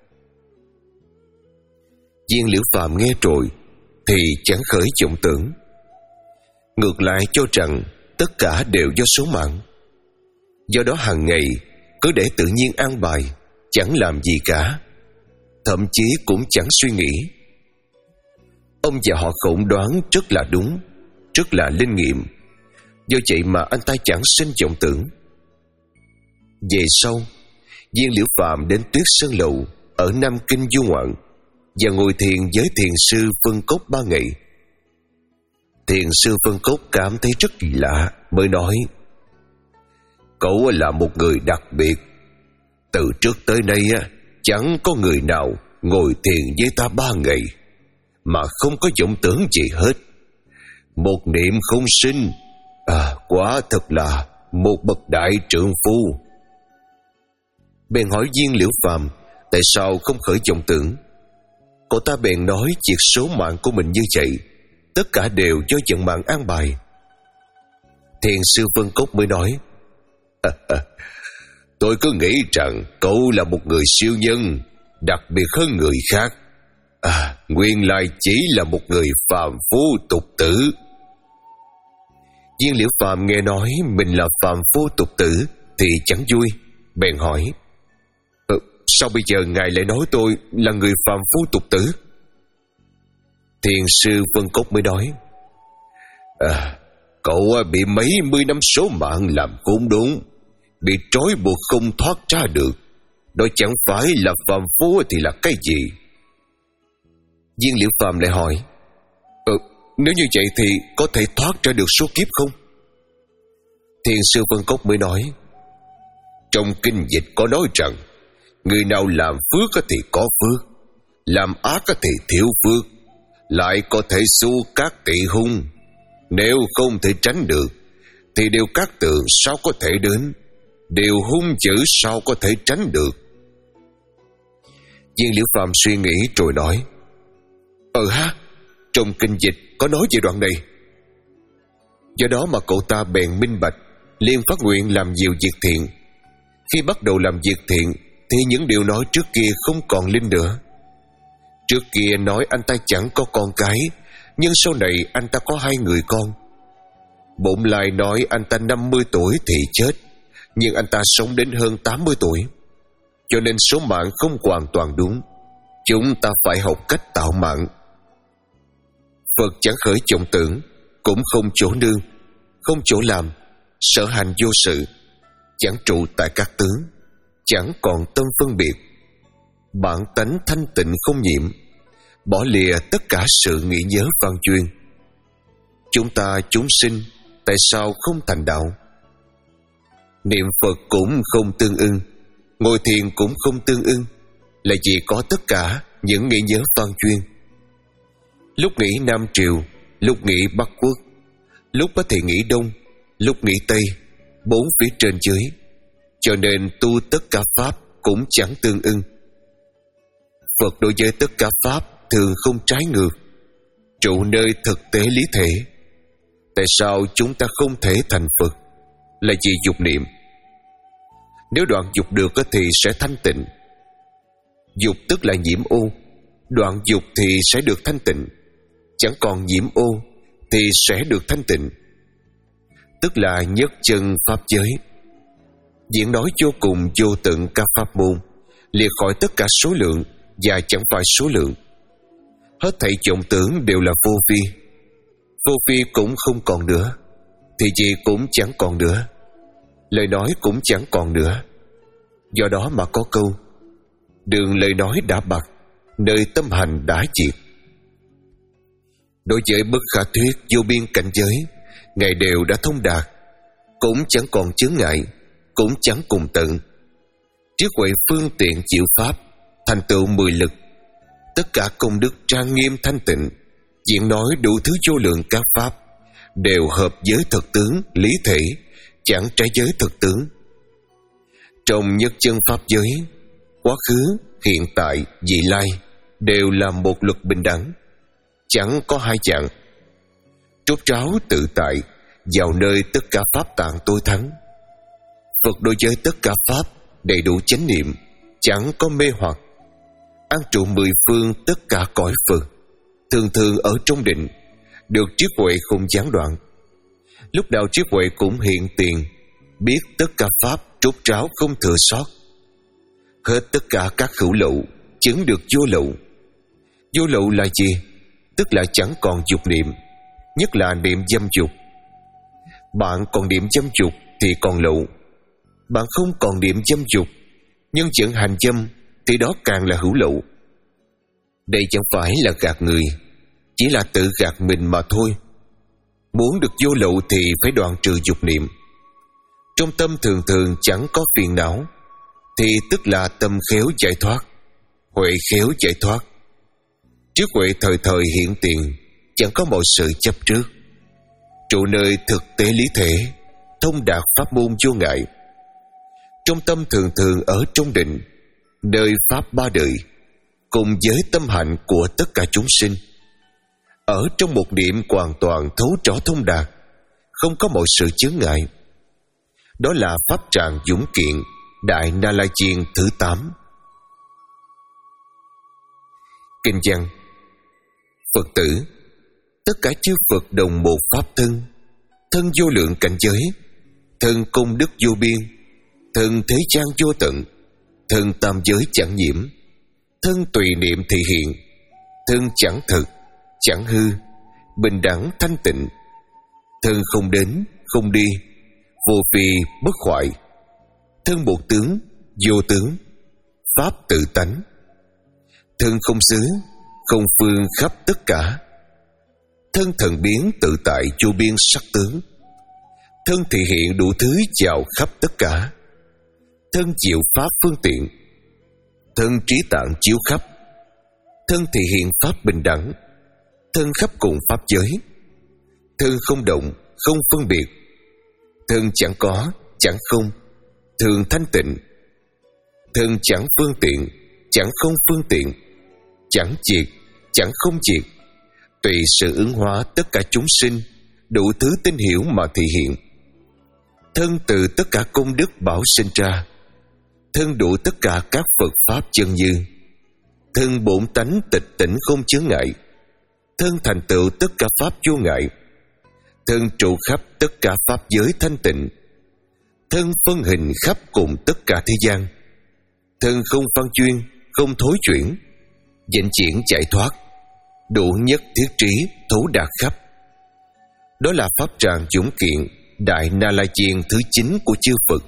Viên Liễu Phàm nghe rồi thì chẳng khởi vọng tưởng, ngược lại cho rằng tất cả đều do số mạng. Do đó hàng ngày cứ để tự nhiên an bài, chẳng làm gì cả, thậm chí cũng chẳng suy nghĩ. Ông và họ Khổng đoán rất là đúng, rất là linh nghiệm. Do vậy mà anh ta chẳng sinh vọng tưởng. Về sau, Viên Liễu Phàm đến Tuyết Sơn Lầu ở Nam Kinh du ngoạn và ngồi thiền với thiền sư Vân Cốc ba ngày. Thiền sư Vân Cốc cảm thấy rất kỳ lạ, mới nói: cậu là một người đặc biệt. Từ trước tới nay chẳng có người nào ngồi thiền với ta ba ngày mà không có vọng tưởng gì hết. Một niệm không sinh, à, quả thật là một bậc đại trượng phu. Bèn hỏi Viên Liễu Phàm tại sao không khởi vọng tưởng. Cậu ta bèn nói việc số mạng của mình như vậy, tất cả đều do vận mạng an bài. Thiền sư Vân Cốc mới nói: à, à, tôi cứ nghĩ rằng cậu là một người siêu nhân, đặc biệt hơn người khác. À, nguyên lai chỉ là một người phàm phu tục tử. Viên Liễu Phàm nghe nói mình là phàm phu tục tử thì chẳng vui, bèn hỏi: ờ, sao bây giờ ngài lại nói tôi là người phàm phu tục tử? Thiền sư Vân Cốc mới nói: à, cậu bị mấy mươi năm số mạng làm khốn đốn, bị trói buộc không thoát ra được. Đó chẳng phải là phàm phu thì là cái gì? Viên Liễu Phàm lại hỏi: ừ, nếu như vậy thì có thể thoát ra được số kiếp không? Thiền sư Vân Cốc mới nói: trong kinh dịch có nói rằng, người nào làm phước thì có phước, làm ác thì thiếu phước, lại có thể xu các tỵ hung. Nếu không thể tránh được thì điều các tượng sao có thể đến, điều hung dữ sao có thể tránh được? Viên Liễu Phàm suy nghĩ rồi nói: ờ ha, trong kinh dịch có nói về đoạn này. Do đó mà cậu ta bèn minh bạch, liền phát nguyện làm nhiều việc thiện. Khi bắt đầu làm việc thiện thì những điều nói trước kia không còn linh nữa. Trước kia nói anh ta chẳng có con cái, nhưng sau này anh ta có hai người con. Bổn lại nói anh ta năm mươi tuổi thì chết, nhưng anh ta sống đến hơn tám mươi tuổi, cho nên số mạng không hoàn toàn đúng. Chúng ta phải học cách tạo mạng. Phật chẳng khởi vọng tưởng, cũng không chỗ nương, không chỗ làm, sở hành vô sự, chẳng trụ tại các tướng, chẳng còn tâm phân biệt, bản tánh thanh tịnh không nhiễm, bỏ lìa tất cả sự nghĩ nhớ văn duyên. Chúng ta chúng sinh tại sao không thành đạo? Niệm Phật cũng không tương ưng, ngồi thiền cũng không tương ưng, là vì có tất cả những nghĩ nhớ văn duyên. Lúc nghĩ Nam Triều lúc nghĩ Bắc Quốc, lúc thì nghĩ Đông, lúc nghĩ Tây, bốn phía trên dưới, cho nên tu tất cả pháp cũng chẳng tương ưng. Phật đối với tất cả pháp thường không trái ngược, trụ nơi thực tế lý thể. Tại sao chúng ta không thể thành Phật? Là vì dục niệm. Nếu đoạn dục được thì sẽ thanh tịnh. Dục tức là nhiễm ô, đoạn dục thì sẽ được thanh tịnh. Chẳng còn nhiễm ô thì sẽ được thanh tịnh, tức là nhất chân pháp giới. Diễn nói vô cùng vô tận các pháp môn, liệt khỏi tất cả số lượng và chẳng phải số lượng. Hết thảy vọng tưởng đều là vô vi. Vô vi cũng không còn nữa, thì gì cũng chẳng còn nữa, lời nói cũng chẳng còn nữa. Do đó mà có câu: đường lời nói đã bạc, nơi tâm hành đã diệt. Đối với bất khả thuyết vô biên cảnh giới, Ngài đều đã thông đạt, cũng chẳng còn chướng ngại, cũng chẳng cùng tận. Trí huệ phương tiện chịu pháp, thành tựu mười lực, tất cả công đức trang nghiêm thanh tịnh, diễn nói đủ thứ vô lượng các pháp, đều hợp với thực tướng lý thể, chẳng trái giới thực tướng. Trong nhất chân pháp giới, quá khứ, hiện tại, vị lai đều là một luật bình đẳng, chẳng có hai dạng. Trốt ráo tự tại, vào nơi tất cả pháp tạng tối thắng. Phật đối với tất cả pháp đầy đủ chánh niệm, chẳng có mê hoặc, an trụ mười phương tất cả cõi Phật, thường thường ở trong định, được trí huệ không gián đoạn. Lúc nào trí huệ cũng hiện tiền, biết tất cả pháp trốt ráo không thừa sót. Hết tất cả các hữu lậu, chứng được vô lậu. Vô lậu là gì? Tức là chẳng còn dục niệm, nhất là niệm dâm dục. Bạn còn niệm dâm dục thì còn lậu. Bạn không còn niệm dâm dục, nhưng vẫn hành dâm, thì đó càng là hữu lậu. Đây chẳng phải là gạt người, chỉ là tự gạt mình mà thôi. Muốn được vô lậu thì phải đoạn trừ dục niệm. Trong tâm thường thường chẳng có phiền não, thì tức là tâm khéo giải thoát, huệ khéo giải thoát. Trí huệ thời thời hiện tiền, chẳng có mọi sự chấp trước, trụ nơi thực tế lý thể, thông đạt pháp môn vô ngại. Trong tâm thường thường ở trong định, nơi pháp ba đời, cùng với tâm hạnh của tất cả chúng sinh, ở trong một niệm hoàn toàn thấu rõ thông đạt, không có mọi sự chướng ngại. Đó là pháp trạng dũng kiện Đại Na La Diên thứ tám. Kinh văn: Phật tử, tất cả chư Phật đồng một pháp thân, thân vô lượng cảnh giới, thân công đức vô biên, thân thế gian vô tận, thân tam giới chẳng nhiễm, thân tùy niệm thị hiện, thân chẳng thực, chẳng hư, bình đẳng thanh tịnh, thân không đến, không đi, vô phi bất hoại, thân một tướng, vô tướng, pháp tự tánh, thân không xứ, không phương khắp tất cả, thân thần biến tự tại vô biên sắc tướng, thân thị hiện đủ thứ vào khắp tất cả, thân diệu pháp phương tiện, thân trí tạng chiếu khắp, thân thị hiện pháp bình đẳng, thân khắp cùng pháp giới, thân không động, không phân biệt, thân chẳng có, chẳng không, thường thanh tịnh, thân chẳng phương tiện, chẳng không phương tiện, chẳng diệt, chẳng không diệt, tùy sự ứng hóa tất cả chúng sinh, đủ thứ tín hiểu mà thị hiện. Thân từ tất cả công đức bảo sinh ra, thân đủ tất cả các Phật pháp chân như, thân bổn tánh tịch tỉnh không chướng ngại, thân thành tựu tất cả pháp vô ngại, thân trụ khắp tất cả pháp giới thanh tịnh, thân phân hình khắp cùng tất cả thế gian, thân không phân chuyên, không thối chuyển, vĩnh viễn giải thoát, đủ nhất thiết trí thấu đạt khắp. Đó là pháp tràng dũng kiện Đại Na La Diên thứ chín của chư Phật.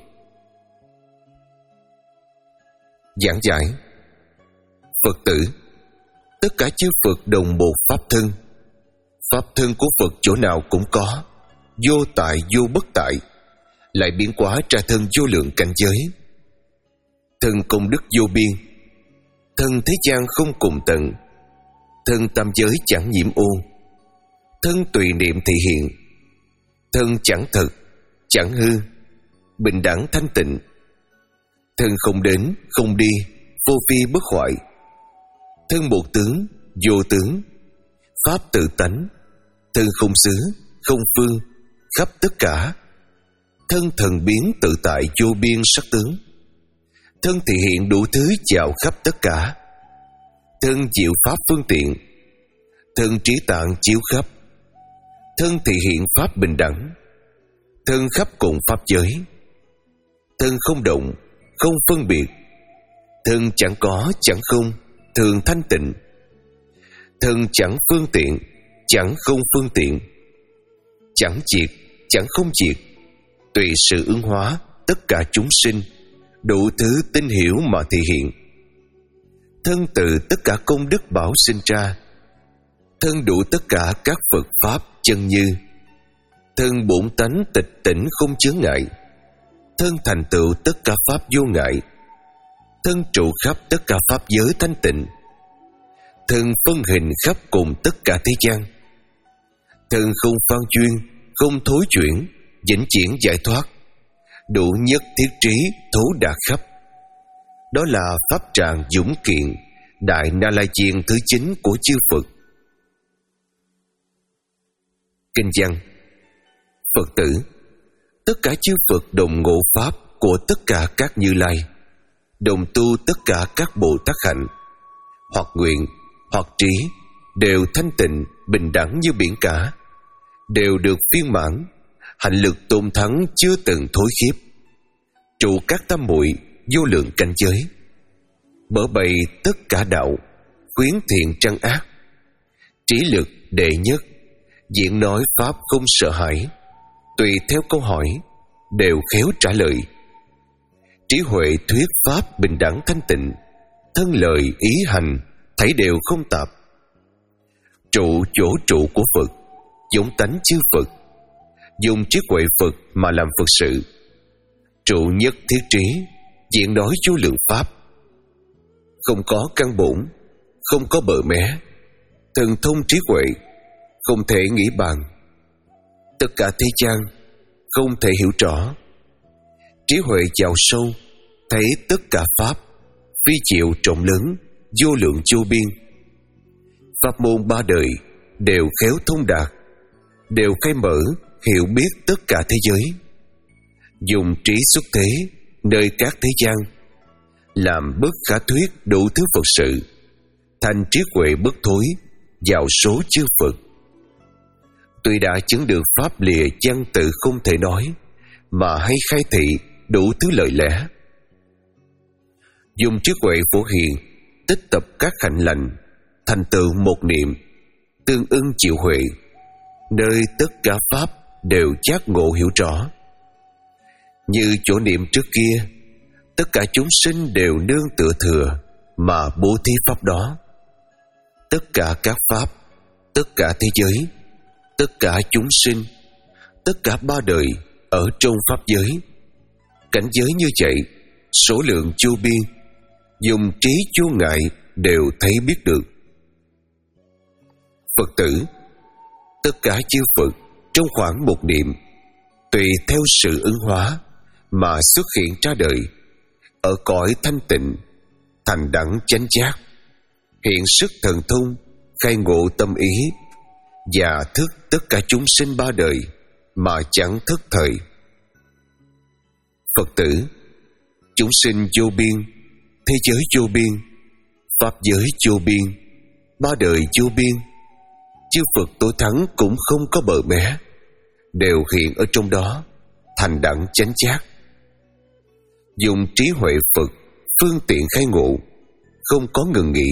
Giảng giải: Phật tử, tất cả chư Phật đồng một pháp thân. Pháp thân của Phật chỗ nào cũng có, vô tại vô bất tại, lại biến hóa ra thân vô lượng cảnh giới. Thân công đức vô biên, thân thế gian không cùng tận, thân tam giới chẳng nhiễm ô, thân tùy niệm thị hiện. Thân chẳng thật, chẳng hư, bình đẳng thanh tịnh. Thân không đến, không đi, vô phi bất hoại. Thân một tướng, vô tướng, pháp tự tánh. Thân không xứ, không phương, khắp tất cả. Thân thần biến tự tại vô biên sắc tướng. Thân thị hiện đủ thứ chào khắp tất cả. Thân diệu pháp phương tiện. Thân trí tạng chiếu khắp. Thân thị hiện pháp bình đẳng. Thân khắp cùng pháp giới. Thân không động, không phân biệt. Thân chẳng có, chẳng không, thường thanh tịnh. Thân chẳng phương tiện, chẳng không phương tiện. Chẳng diệt, chẳng không diệt. Tùy sự ứng hóa tất cả chúng sinh, đủ thứ tinh hiểu mà thị hiện. Thân từ tất cả công đức bảo sinh ra. Thân đủ tất cả các Phật pháp chân như. Thân bổn tánh tịch tỉnh không chướng ngại. Thân thành tựu tất cả pháp vô ngại. Thân trụ khắp tất cả pháp giới thanh tịnh. Thân phân hình khắp cùng tất cả thế gian. Thân không phan duyên, không thối chuyển, vĩnh viễn giải thoát, đủ nhất thiết trí thấu đạt khắp. Đó là pháp tràng dũng kiện đại Na La Diên thứ chín của chư Phật. Kinh văn: Phật tử, tất cả chư Phật đồng ngộ pháp của tất cả các Như Lai, đồng tu tất cả các Bồ Tát hạnh, hoặc nguyện, hoặc trí, đều thanh tịnh, bình đẳng như biển cả, đều được viên mãn, hạnh lực tôn thắng chưa từng thối khiếp, trụ các tam muội vô lượng cảnh giới, mở bày tất cả đạo, khuyến thiện trăng ác, trí lực đệ nhất, diễn nói pháp không sợ hãi, tùy theo câu hỏi đều khéo trả lời, trí huệ thuyết pháp bình đẳng thanh tịnh, thân lời ý hành thấy đều không tạp, trụ chỗ trụ của Phật, giống tánh chư Phật, dùng trí huệ Phật mà làm Phật sự, trụ nhất thiết trí, diễn nói vô lượng pháp, không có căn bổn, không có bờ mé, thần thông trí huệ, không thể nghĩ bàn, tất cả thế gian không thể hiểu rõ, trí huệ vào sâu, thấy tất cả pháp, phi diệu rộng lớn, vô lượng vô biên, pháp môn ba đời đều khéo thông đạt, đều khai mở hiểu biết tất cả thế giới, dùng trí xuất thế nơi các thế gian, làm bất khả thuyết đủ thứ Phật sự, thành trí huệ bất thối vào số chư Phật. Tuy đã chứng được pháp lìa văn tự không thể nói, mà hay khai thị đủ thứ lời lẽ, dùng trí huệ phổ hiền tích tập các hạnh lành, thành tựu một niệm, tương ưng chịu huệ, nơi tất cả pháp đều giác ngộ hiểu rõ. Như chỗ niệm trước kia, tất cả chúng sinh đều nương tựa thừa mà bố thí pháp đó. Tất cả các pháp, tất cả thế giới, tất cả chúng sinh, tất cả ba đời ở trong pháp giới, cảnh giới như vậy, số lượng vô biên, dùng trí vô ngại đều thấy biết được. Phật tử, tất cả chư Phật trong khoảng một niệm, tùy theo sự ứng hóa mà xuất hiện ra đời, ở cõi thanh tịnh, thành đẳng chánh giác, hiện sức thần thông, khai ngộ tâm ý, và thức tất cả chúng sinh ba đời mà chẳng thất thời. Phật tử, chúng sinh vô biên, thế giới vô biên, pháp giới vô biên, ba đời vô biên, chư Phật tối thắng cũng không có bờ mé, đều hiện ở trong đó, thành đẳng chánh giác. Dùng trí huệ Phật phương tiện khai ngộ, không có ngừng nghỉ.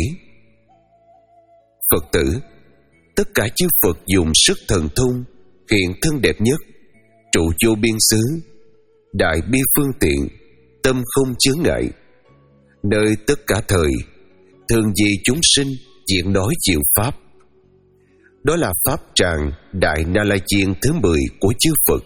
Phật tử, tất cả chư Phật dùng sức thần thông, hiện thân đẹp nhất, trụ vô biên xứ, đại bi phương tiện, tâm không chướng ngại, nơi tất cả thời, thường vì chúng sinh diễn nói diệu pháp. Đó là pháp tràng đại Na La Diên thứ mười của chư Phật.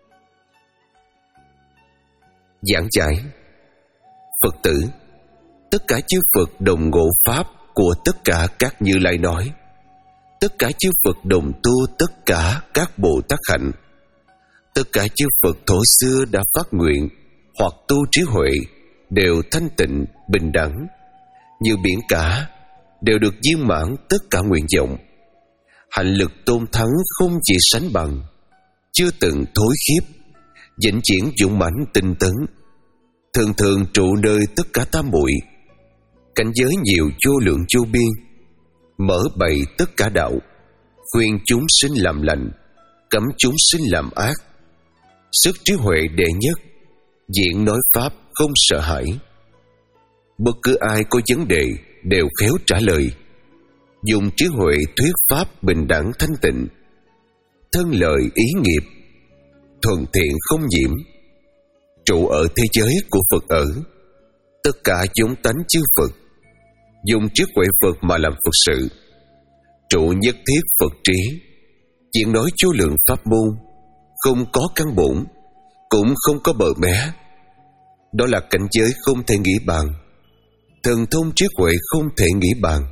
Giảng giải: Phật tử, tất cả chư Phật đồng ngộ pháp của tất cả các Như Lai nói, tất cả chư Phật đồng tu tất cả các Bồ Tát hạnh. Tất cả chư Phật thổ xưa đã phát nguyện hoặc tu trí huệ đều thanh tịnh, bình đẳng như biển cả, đều được viên mãn tất cả nguyện vọng. Hạnh lực tôn thắng không chỉ sánh bằng, chưa từng thối khiếp, vĩnh viễn dũng mãnh tinh tấn, thường thường trụ nơi tất cả tam muội, cảnh giới nhiều vô lượng vô biên, mở bày tất cả đạo, khuyên chúng sinh làm lành, cấm chúng sinh làm ác. Sức trí huệ đệ nhất, diện nói pháp không sợ hãi. Bất cứ ai có vấn đề đều khéo trả lời, dùng trí huệ thuyết pháp bình đẳng thanh tịnh, thân lời ý nghiệp thuần thiện không nhiễm, trụ ở thế giới của Phật ở, tất cả giống tánh chư Phật, dùng trí huệ Phật mà làm Phật sự, trụ nhất thiết Phật trí, chuyện nói vô lượng pháp môn, không có căn bổn, cũng không có bờ mé. Đó là cảnh giới không thể nghĩ bàn, thần thông trí huệ không thể nghĩ bàn.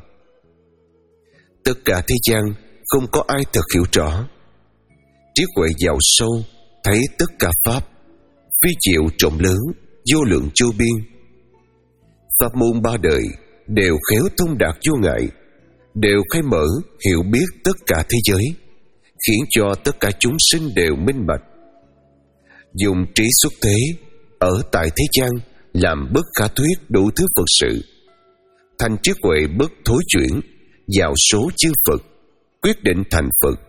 Tất cả thế gian không có ai thật hiểu rõ. Trí huệ vào sâu, thấy tất cả pháp phi diệu rộng lớn, vô lượng vô biên. Pháp môn ba đời đều khéo thông đạt vô ngại, đều khai mở hiểu biết tất cả thế giới, khiến cho tất cả chúng sinh đều minh bạch. Dùng trí xuất thế ở tại thế gian, làm bất khả thuyết đủ thứ Phật sự, thành trí huệ bất thối chuyển, vào số chư Phật, quyết định thành Phật.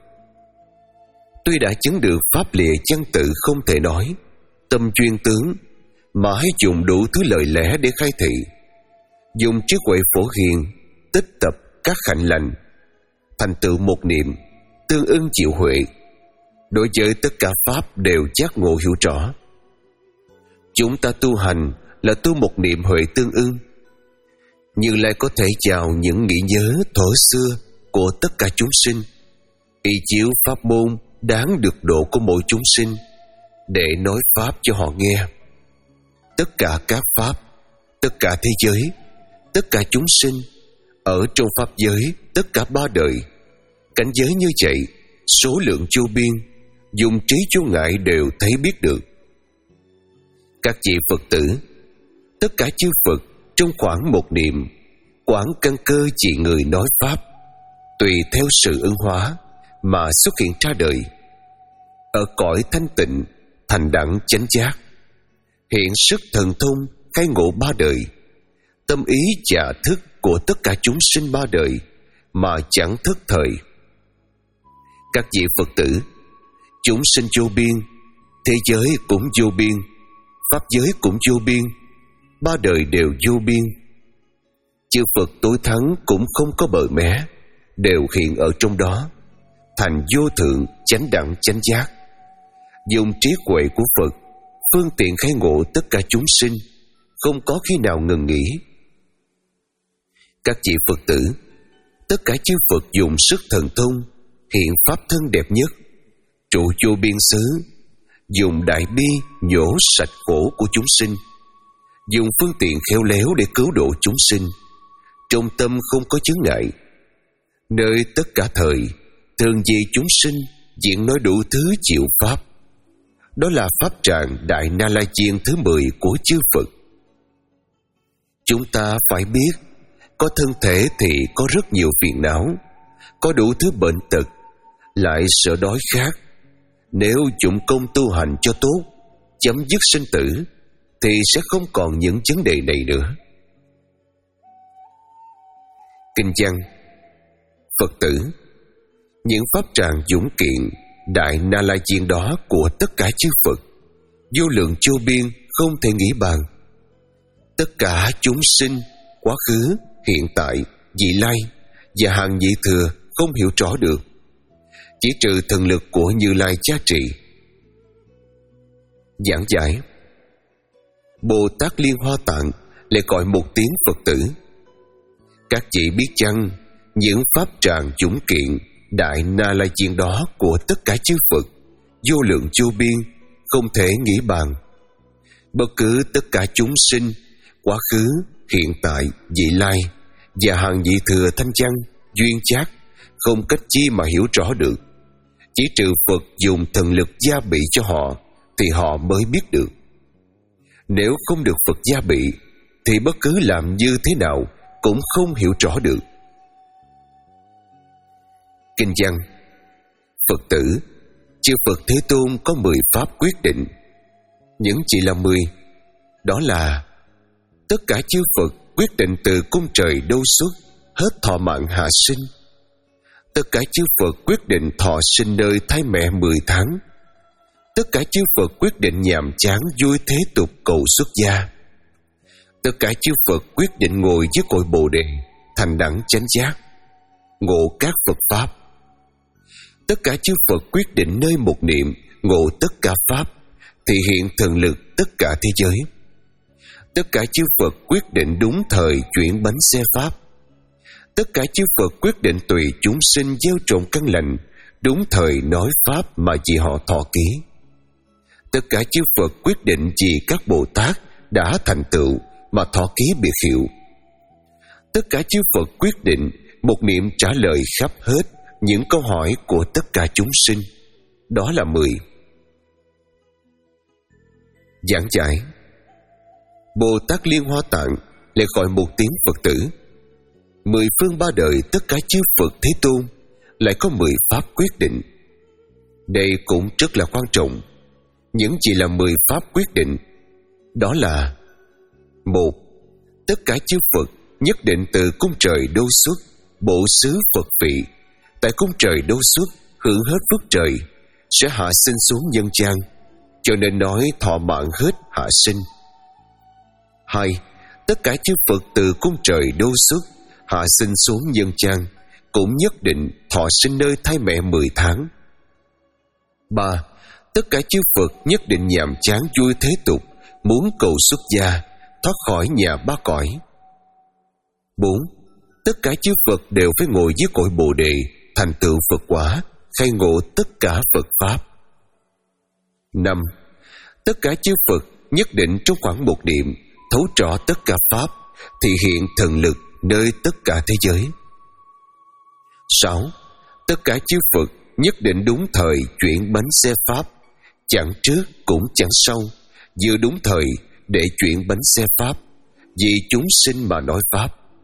Tuy đã chứng được pháp lìa chân tự không thể nói, tâm chuyên tướng, mà hãy dùng đủ thứ lời lẽ để khai thị, dùng trí huệ phổ hiền tích tập các hạnh lành, thành tựu một niệm tương ưng chịu huệ, đối với tất cả pháp đều giác ngộ hiểu rõ. Chúng ta tu hành là tu một niệm huệ tương ưng, Như Lai có thể chào những nghĩ nhớ thuở xưa của tất cả chúng sinh, y chiếu pháp môn đáng được độ của mỗi chúng sinh, để nói pháp cho họ nghe. Tất cả các pháp, tất cả thế giới, tất cả chúng sinh ở trong pháp giới, tất cả ba đời, cảnh giới như vậy, số lượng vô biên, dùng trí vô ngại đều thấy biết được. Các vị Phật tử, tất cả chư Phật trong khoảng một niệm, quán căn cơ chỉ người nói pháp, tùy theo sự ưng hóa mà xuất hiện ra đời, ở cõi thanh tịnh, thành đẳng chánh giác, hiện sức thần thông khai ngộ ba đời, tâm ý và thức của tất cả chúng sinh ba đời mà chẳng thất thời. Các vị Phật tử, chúng sinh vô biên, thế giới cũng vô biên, pháp giới cũng vô biên, ba đời đều vô biên. Chư Phật tối thắng cũng không có bờ mé, đều hiện ở trong đó, thành vô thượng chánh đẳng chánh giác. Dùng trí huệ của Phật phương tiện khai ngộ tất cả chúng sinh, không có khi nào ngừng nghỉ. Các vị Phật tử, tất cả chư Phật dùng sức thần thông hiện pháp thân đẹp nhất, trụ vô biên xứ, dùng đại bi nhổ sạch khổ của chúng sinh, dùng phương tiện khéo léo để cứu độ chúng sinh, trong tâm không có chướng ngại. Nơi tất cả thời, thường vì chúng sinh diễn nói đủ thứ diệu pháp. Đó là pháp tràng Đại Na La Diên thứ mười của chư Phật. Chúng ta phải biết, có thân thể thì có rất nhiều phiền não, có đủ thứ bệnh tật, lại sợ đói khát. Nếu dụng công tu hành cho tốt, chấm dứt sinh tử, thì sẽ không còn những vấn đề này nữa. Kinh văn: Phật tử, những pháp tràng dũng kiện Đại Na La Diên đó của tất cả chư Phật, vô lượng vô biên, không thể nghĩ bàn. Tất cả chúng sinh, quá khứ, hiện tại, vị lai và hàng nhị thừa không hiểu rõ được, chỉ trừ thần lực của Như Lai gia trì. Giảng giải: Bồ Tát Liên Hoa Tạng lại gọi một tiếng Phật tử. Các vị biết chăng, những pháp tràng dũng kiện Đại Na La Diên đó của tất cả chư Phật, vô lượng vô biên, không thể nghĩ bàn. Bất cứ tất cả chúng sinh, quá khứ, hiện tại, vị lai và hàng nhị thừa thanh văn, duyên giác, không cách chi mà hiểu rõ được. Chỉ trừ Phật dùng thần lực gia bị cho họ thì họ mới biết được. Nếu không được Phật gia bị thì bất cứ làm như thế nào cũng không hiểu rõ được. Kinh văn: Phật tử, chư Phật Thế Tôn có mười pháp quyết định. Những chỉ là mười, đó là: tất cả chư Phật quyết định từ cung trời đâu xuất, hết thọ mạng hạ sinh. Tất cả chư Phật quyết định thọ sinh nơi thai mẹ mười tháng. Tất cả chư Phật quyết định nhàm chán vui thế tục cầu xuất gia. Tất cả chư Phật quyết định ngồi dưới cội Bồ Đề, thành đẳng chánh giác, ngộ các Phật pháp. Tất cả chư Phật quyết định nơi một niệm ngộ tất cả pháp, thị hiện thần lực tất cả thế giới. Tất cả chư Phật quyết định đúng thời chuyển bánh xe pháp. Tất cả chư Phật quyết định tùy chúng sinh gieo trồng căn lành, đúng thời nói pháp mà chỉ họ thọ ký. Tất cả chư Phật quyết định vì các Bồ Tát đã thành tựu mà thọ ký biệt hiệu. Tất cả chư Phật quyết định một niệm trả lời khắp hết những câu hỏi của tất cả chúng sinh, đó là mười. Giảng giải: Bồ Tát Liên Hoa Tạng lại gọi một tiếng Phật tử. Mười phương ba đời tất cả chư Phật Thế Tôn lại có mười pháp quyết định. Đây cũng rất là quan trọng. Những chỉ là mười pháp quyết định, đó là: một. Tất cả chư Phật nhất định từ cung trời đô xuất, bộ xứ Phật vị, tại cung trời đô xuất hưởng hết phước trời, sẽ hạ sinh xuống nhân gian, cho nên nói thọ mạng hết hạ sinh. Hai. Tất cả chư Phật từ cung trời đô xuất hạ sinh xuống nhân gian, cũng nhất định thọ sinh nơi thai mẹ mười tháng. Ba. Tất cả chư Phật nhất định nhàm chán vui thế tục, muốn cầu xuất gia, thoát khỏi nhà ba cõi. Bốn. Tất cả chư Phật đều phải ngồi dưới cội Bồ Đề, thành tựu Phật quả, khai ngộ tất cả Phật pháp. Năm. Tất cả chư Phật nhất định trong khoảng một niệm thấu rõ tất cả pháp, thị hiện thần lực nơi tất cả thế giới. Sáu. Tất cả chư Phật nhất định đúng thời chuyển bánh xe pháp, chẳng trước cũng chẳng sau, vừa đúng thời để chuyển bánh xe pháp, vì chúng sinh mà nói pháp.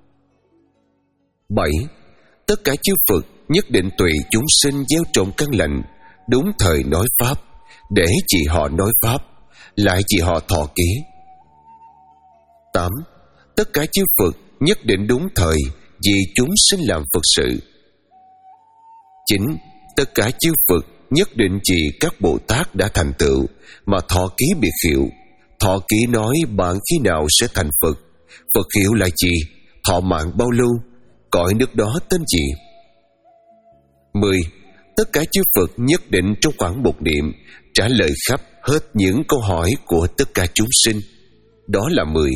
Bảy. Tất cả chư Phật nhất định tùy chúng sinh gieo trồng căn lành, đúng thời nói pháp, để chỉ họ nói pháp, lại chỉ họ thọ ký. Tám. Tất cả chư Phật nhất định đúng thời vì chúng sinh làm Phật sự. Chín. Tất cả chư Phật nhất định vì các Bồ Tát đã thành tựu mà thọ ký biệt hiệu. Thọ ký nói bạn khi nào sẽ thành Phật, Phật hiệu là gì, thọ mạng bao lâu, cõi nước đó tên gì. Mười. Tất cả chư Phật nhất định trong khoảng một niệm trả lời khắp hết những câu hỏi của tất cả chúng sinh, đó là mười.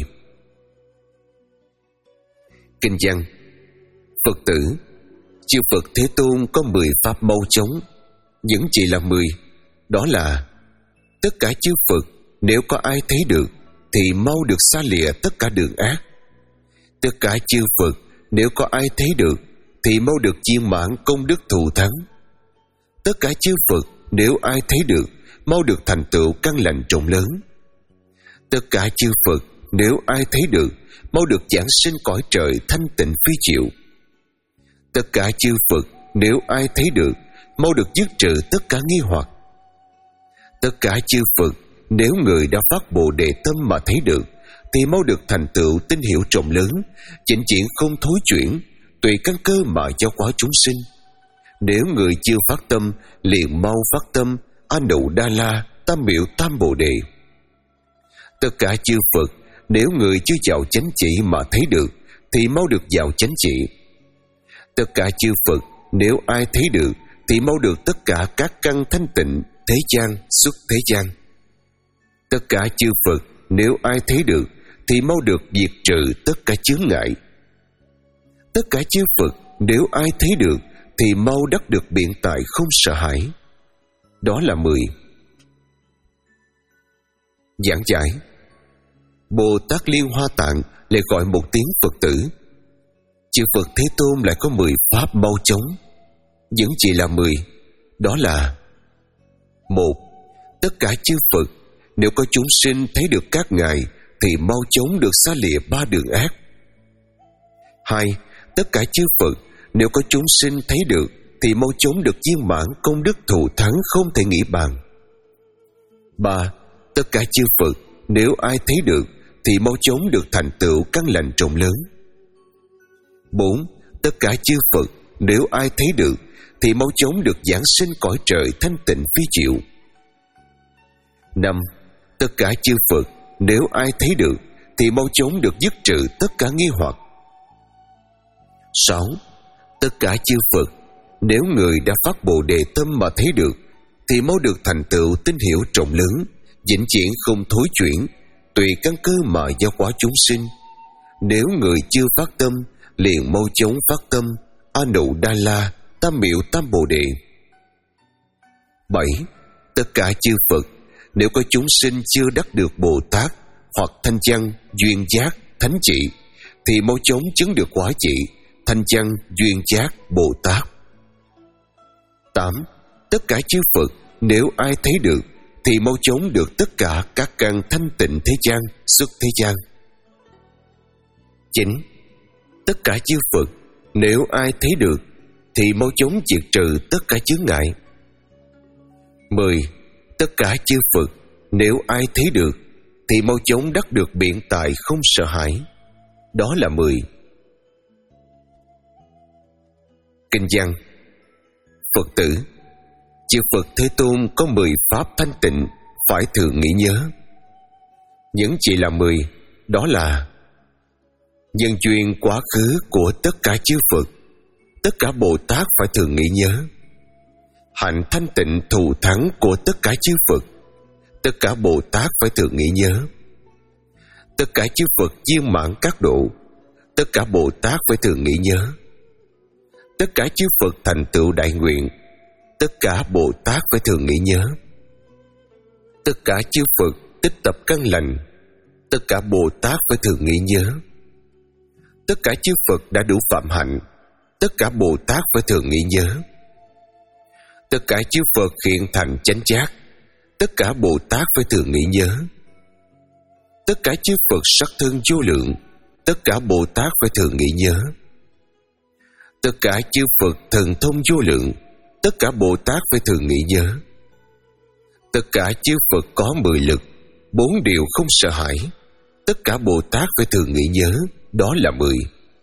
Kinh văn: Phật tử, chư Phật Thế Tôn có mười pháp mau chóng. Những chỉ là mười, đó là: tất cả chư Phật nếu có ai thấy được thì mau được xa lìa tất cả đường ác. Tất cả chư Phật nếu có ai thấy được thì mau được viên mãn công đức thù thắng. Tất cả chư Phật nếu ai thấy được mau được thành tựu căn lành rộng lớn. Tất cả chư Phật nếu ai thấy được mau được giảng sinh cõi trời thanh tịnh phi diệu. Tất cả chư Phật nếu ai thấy được mau được dứt trừ tất cả nghi hoặc. Tất cả chư Phật nếu người đã phát Bồ Đề tâm mà thấy được thì mau được thành tựu tín hiệu rộng lớn, chỉnh chuyển không thối chuyển, tùy căn cơ mà giáo hóa chúng sinh. Nếu người chưa phát tâm liền mau phát tâm A Nụ Đa La Tam Miệu Tam Bồ Đề. Tất cả chư Phật nếu người chưa vào chánh trị mà thấy được thì mau được vào chánh trị. Tất cả chư Phật nếu ai thấy được thì mau được tất cả các căn thanh tịnh thế gian xuất thế gian. Tất cả chư Phật nếu ai thấy được thì mau được diệt trừ tất cả chướng ngại. Tất cả chư Phật nếu ai thấy được thì mau đắc được biện tại không sợ hãi. Đó là mười. Giảng giải: Bồ Tát Liên Hoa Tạng lại gọi một tiếng Phật tử. Chư Phật Thế Tôn lại có mười pháp mau chóng. Những chỉ là mười, đó là: một. Tất cả chư Phật, nếu có chúng sinh thấy được các ngài thì mau chóng được xa lìa ba đường ác. Hai. Tất cả chư Phật, nếu có chúng sinh thấy được thì mau chóng được viên mãn công đức thù thắng không thể nghĩ bàn. Ba. Tất cả chư Phật, nếu ai thấy được thì mau chóng được thành tựu căn lành rộng lớn. Bốn. Tất cả chư Phật, nếu ai thấy được thì mau chóng được giảng sinh cõi trời thanh tịnh phi diệu. Năm. Tất cả chư Phật, nếu ai thấy được thì mau chóng được dứt trừ tất cả nghi hoặc. Sáu. Tất cả chư Phật, nếu người đã phát Bồ Đề tâm mà thấy được thì mau được thành tựu tín hiệu rộng lớn, vĩnh viễn không thối chuyển, tùy căn cơ mà giáo hóa chúng sinh. Nếu người chưa phát tâm, liền mau chóng phát tâm A Nụ Đa La Tam Miệu Tam Bồ Đề. Bảy. Tất cả chư Phật, nếu có chúng sinh chưa đắc được Bồ Tát hoặc thanh văn, duyên giác, thánh trị thì mau chóng chứng được quả trị thanh văn, duyên giác, Bồ Tát. Tám. Tất cả chư Phật, nếu ai thấy được thì mau chóng được tất cả các căn thanh tịnh thế gian, xuất thế gian. Chín. Tất cả chư Phật, nếu ai thấy được thì mau chóng diệt trừ tất cả chướng ngại. Mười. Tất cả chư Phật, nếu ai thấy được thì mau chóng đắc được biện tài không sợ hãi. Đó là mười. Kinh văn: Phật tử, chư Phật Thế Tôn có mười pháp thanh tịnh phải thường nghĩ nhớ. Những chỉ là mười, đó là: nhân duyên quá khứ của tất cả chư Phật, tất cả Bồ Tát phải thường nghĩ nhớ. Hạnh thanh tịnh thù thắng của tất cả chư Phật, tất cả Bồ Tát phải thường nghĩ nhớ. Tất cả chư Phật viên mãn các độ, tất cả Bồ Tát phải thường nghĩ nhớ. Tất cả chư Phật thành tựu đại nguyện, tất cả Bồ Tát phải thường nghĩ nhớ. Tất cả chư Phật tích tập căn lành, tất cả Bồ Tát phải thường nghĩ nhớ. Tất cả chư Phật đã đủ phạm hạnh, tất cả Bồ Tát phải thường nghĩ nhớ. Tất cả chư Phật hiện thành chánh giác, tất cả Bồ Tát phải thường nghĩ nhớ. Tất cả chư Phật sắc thân vô lượng, tất cả Bồ Tát phải thường nghĩ nhớ. Tất cả chư Phật thần thông vô lượng, tất cả Bồ Tát phải thường nghĩ nhớ. Tất cả chư Phật có mười lực, bốn điều không sợ hãi, tất cả Bồ Tát phải thường nghĩ nhớ. Đó là mười.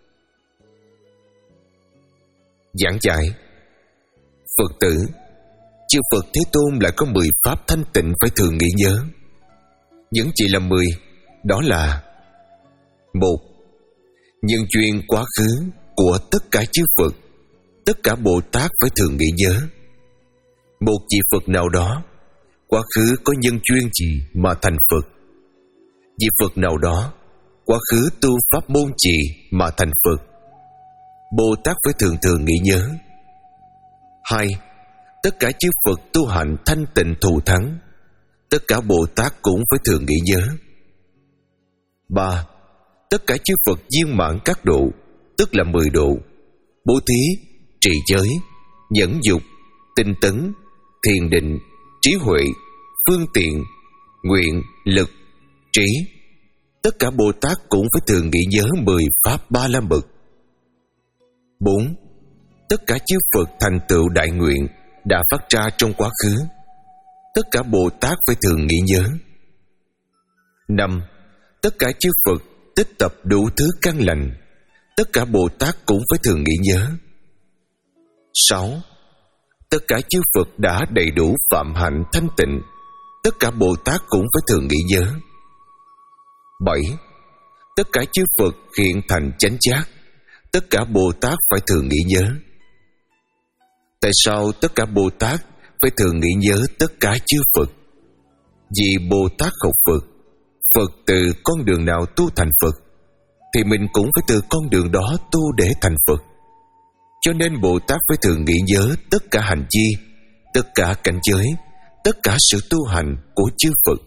Giảng giải: Phật tử, chư Phật Thế Tôn lại có mười pháp thanh tịnh phải thường nghĩ nhớ. Những chỉ là mười, đó là: một. Nhân duyên quá khứ của tất cả chư Phật, tất cả Bồ Tát phải thường nghĩ nhớ. Một vị Phật nào đó quá khứ có nhân duyên gì mà thành Phật? Vị Phật nào đó quá khứ tu pháp môn gì mà thành Phật? Bồ Tát phải thường thường nghĩ nhớ. Hai. Tất cả chư Phật tu hành thanh tịnh thù thắng, tất cả Bồ Tát cũng phải thường nghĩ nhớ. Ba. Tất cả chư Phật viên mãn các độ, tức là mười độ: bố thí, trì giới, nhẫn dục, tinh tấn, thiền định, trí huệ, phương tiện, nguyện, lực, trí. Tất cả Bồ Tát cũng phải thường nghĩ nhớ mười pháp ba la mật. Bốn. Tất cả chư Phật thành tựu đại nguyện đã phát ra trong quá khứ, tất cả Bồ Tát phải thường nghĩ nhớ. Năm. Tất cả chư Phật tích tập đủ thứ căn lành, tất cả Bồ Tát cũng phải thường nghĩ nhớ. Sáu. Tất cả chư Phật đã đầy đủ phạm hạnh thanh tịnh, tất cả Bồ Tát cũng phải thường nghĩ nhớ. Bảy. Tất cả chư Phật hiện thành chánh giác, tất cả Bồ Tát phải thường nghĩ nhớ. Tại sao tất cả Bồ Tát phải thường nghĩ nhớ tất cả chư Phật? Vì Bồ Tát học Phật, Phật từ con đường nào tu thành Phật, thì mình cũng phải từ con đường đó tu để thành Phật. Cho nên Bồ Tát phải thường nghĩ nhớ tất cả hành vi, tất cả cảnh giới, tất cả sự tu hành của chư Phật.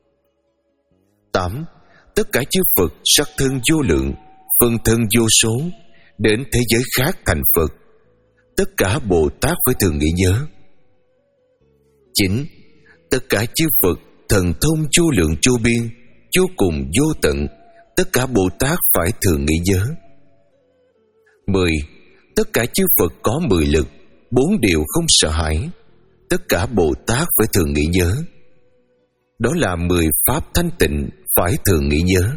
Tám. Tất cả chư Phật sắc thân vô lượng, phân thân vô số, đến thế giới khác thành Phật, tất cả Bồ Tát phải thường nghĩ nhớ. Chín. Tất cả chư Phật thần thông vô lượng vô biên, vô cùng vô tận, tất cả Bồ Tát phải thường nghĩ nhớ. Mười. Tất cả chư Phật có mười lực, bốn điều không sợ hãi, tất cả Bồ Tát phải thường nghĩ nhớ. Đó là mười pháp thanh tịnh phải thường nghĩ nhớ.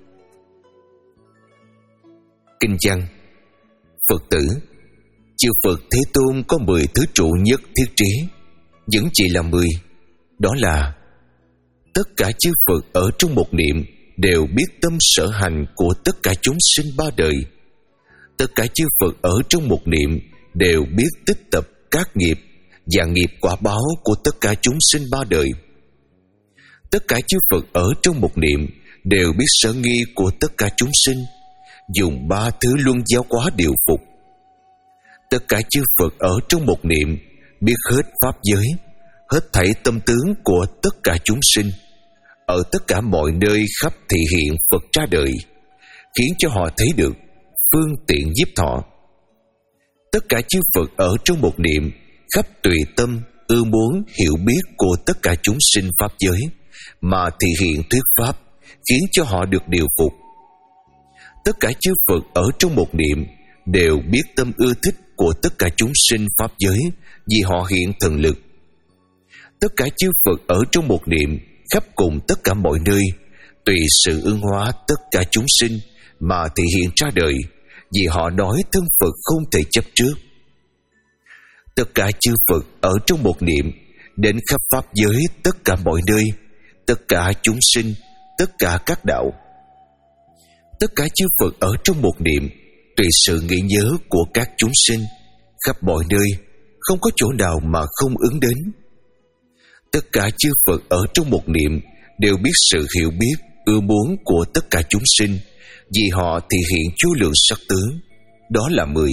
Kinh văn: Phật tử, chư Phật Thế Tôn có mười thứ trụ nhất thiết trí, vẫn chỉ là mười. Đó là: tất cả chư Phật ở trong một niệm đều biết tâm sở hành của tất cả chúng sinh ba đời. Tất cả chư Phật ở trong một niệm đều biết tích tập các nghiệp và nghiệp quả báo của tất cả chúng sinh ba đời. Tất cả chư Phật ở trong một niệm đều biết sở nghi của tất cả chúng sinh, dùng ba thứ luân giáo hóa điều phục. Tất cả chư Phật ở trong một niệm biết hết pháp giới, hết thảy tâm tướng của tất cả chúng sinh, ở tất cả mọi nơi khắp thị hiện Phật ra đời, khiến cho họ thấy được phương tiện nhiếp thọ. Tất cả chư Phật ở trong một niệm khắp tùy tâm ưa muốn hiểu biết của tất cả chúng sinh pháp giới, mà thị hiện thuyết pháp, khiến cho họ được điều phục. Tất cả chư Phật ở trong một niệm đều biết tâm ưa thích của tất cả chúng sinh pháp giới, vì họ hiện thần lực. Tất cả chư Phật ở trong một niệm khắp cùng tất cả mọi nơi, tùy sự ương hóa tất cả chúng sinh mà thị hiện ra đời, vì họ nói thân Phật không thể chấp trước. Tất cả chư Phật ở trong một niệm đến khắp pháp giới tất cả mọi nơi, tất cả chúng sinh, tất cả các đạo. Tất cả chư Phật ở trong một niệm tùy sự nghĩ nhớ của các chúng sinh khắp mọi nơi, không có chỗ nào mà không ứng đến. Tất cả chư Phật ở trong một niệm đều biết sự hiểu biết, ưa muốn của tất cả chúng sinh, vì họ thị hiện vô lượng sắc tướng. Đó là mười.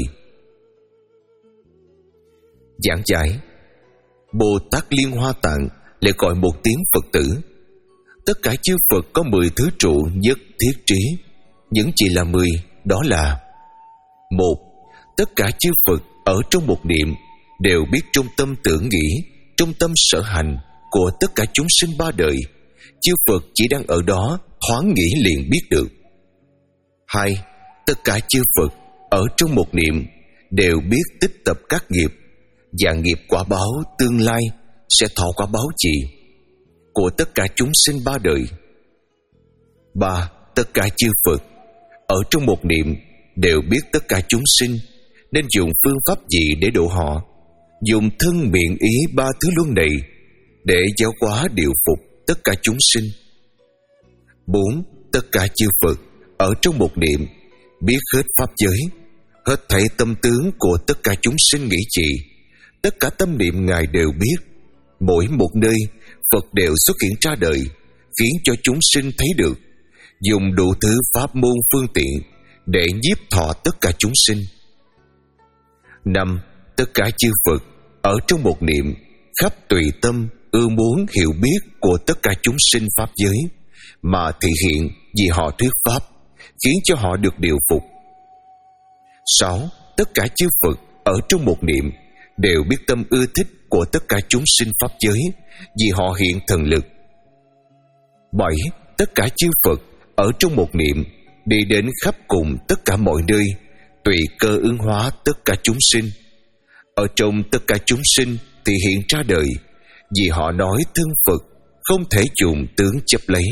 Giảng giải: Bồ Tát Liên Hoa Tạng lại gọi một tiếng Phật tử. Tất cả chư Phật có mười thứ trụ nhất thiết trí, những chỉ là mười. Đó là: Một. Tất cả chư Phật ở trong một niệm đều biết trong tâm tưởng nghĩ, trong tâm sở hành của tất cả chúng sinh ba đời, chư Phật chỉ đang ở đó thoáng nghĩ liền biết được. Hai. Tất cả chư Phật ở trong một niệm đều biết tích tập các nghiệp và nghiệp quả báo tương lai sẽ thọ quả báo gì của tất cả chúng sinh ba đời. Ba. Tất cả chư Phật ở trong một niệm đều biết tất cả chúng sinh nên dùng phương pháp gì để độ họ, dùng thân miệng ý ba thứ luân này để giáo hóa điều phục tất cả chúng sinh. Bốn. Tất cả chư Phật ở trong một niệm biết hết pháp giới, hết thảy tâm tướng của tất cả chúng sinh nghĩ gì, tất cả tâm niệm Ngài đều biết. Mỗi một nơi Phật đều xuất hiện ra đời, khiến cho chúng sinh thấy được, dùng đủ thứ pháp môn phương tiện để nhiếp thọ tất cả chúng sinh. Năm. Tất cả chư Phật ở trong một niệm khắp tùy tâm ưa muốn hiểu biết của tất cả chúng sinh pháp giới, mà thị hiện vì họ thuyết pháp, khiến cho họ được điều phục. Sáu. Tất cả chư Phật ở trong một niệm đều biết tâm ưa thích của tất cả chúng sinh pháp giới, vì họ hiện thần lực. Bảy. Tất cả chư Phật ở trong một niệm đi đến khắp cùng tất cả mọi nơi, tùy cơ ứng hóa tất cả chúng sinh. Ở trong tất cả chúng sinh thì hiện ra đời, vì họ nói thân Phật không thể dùng tướng chấp lấy.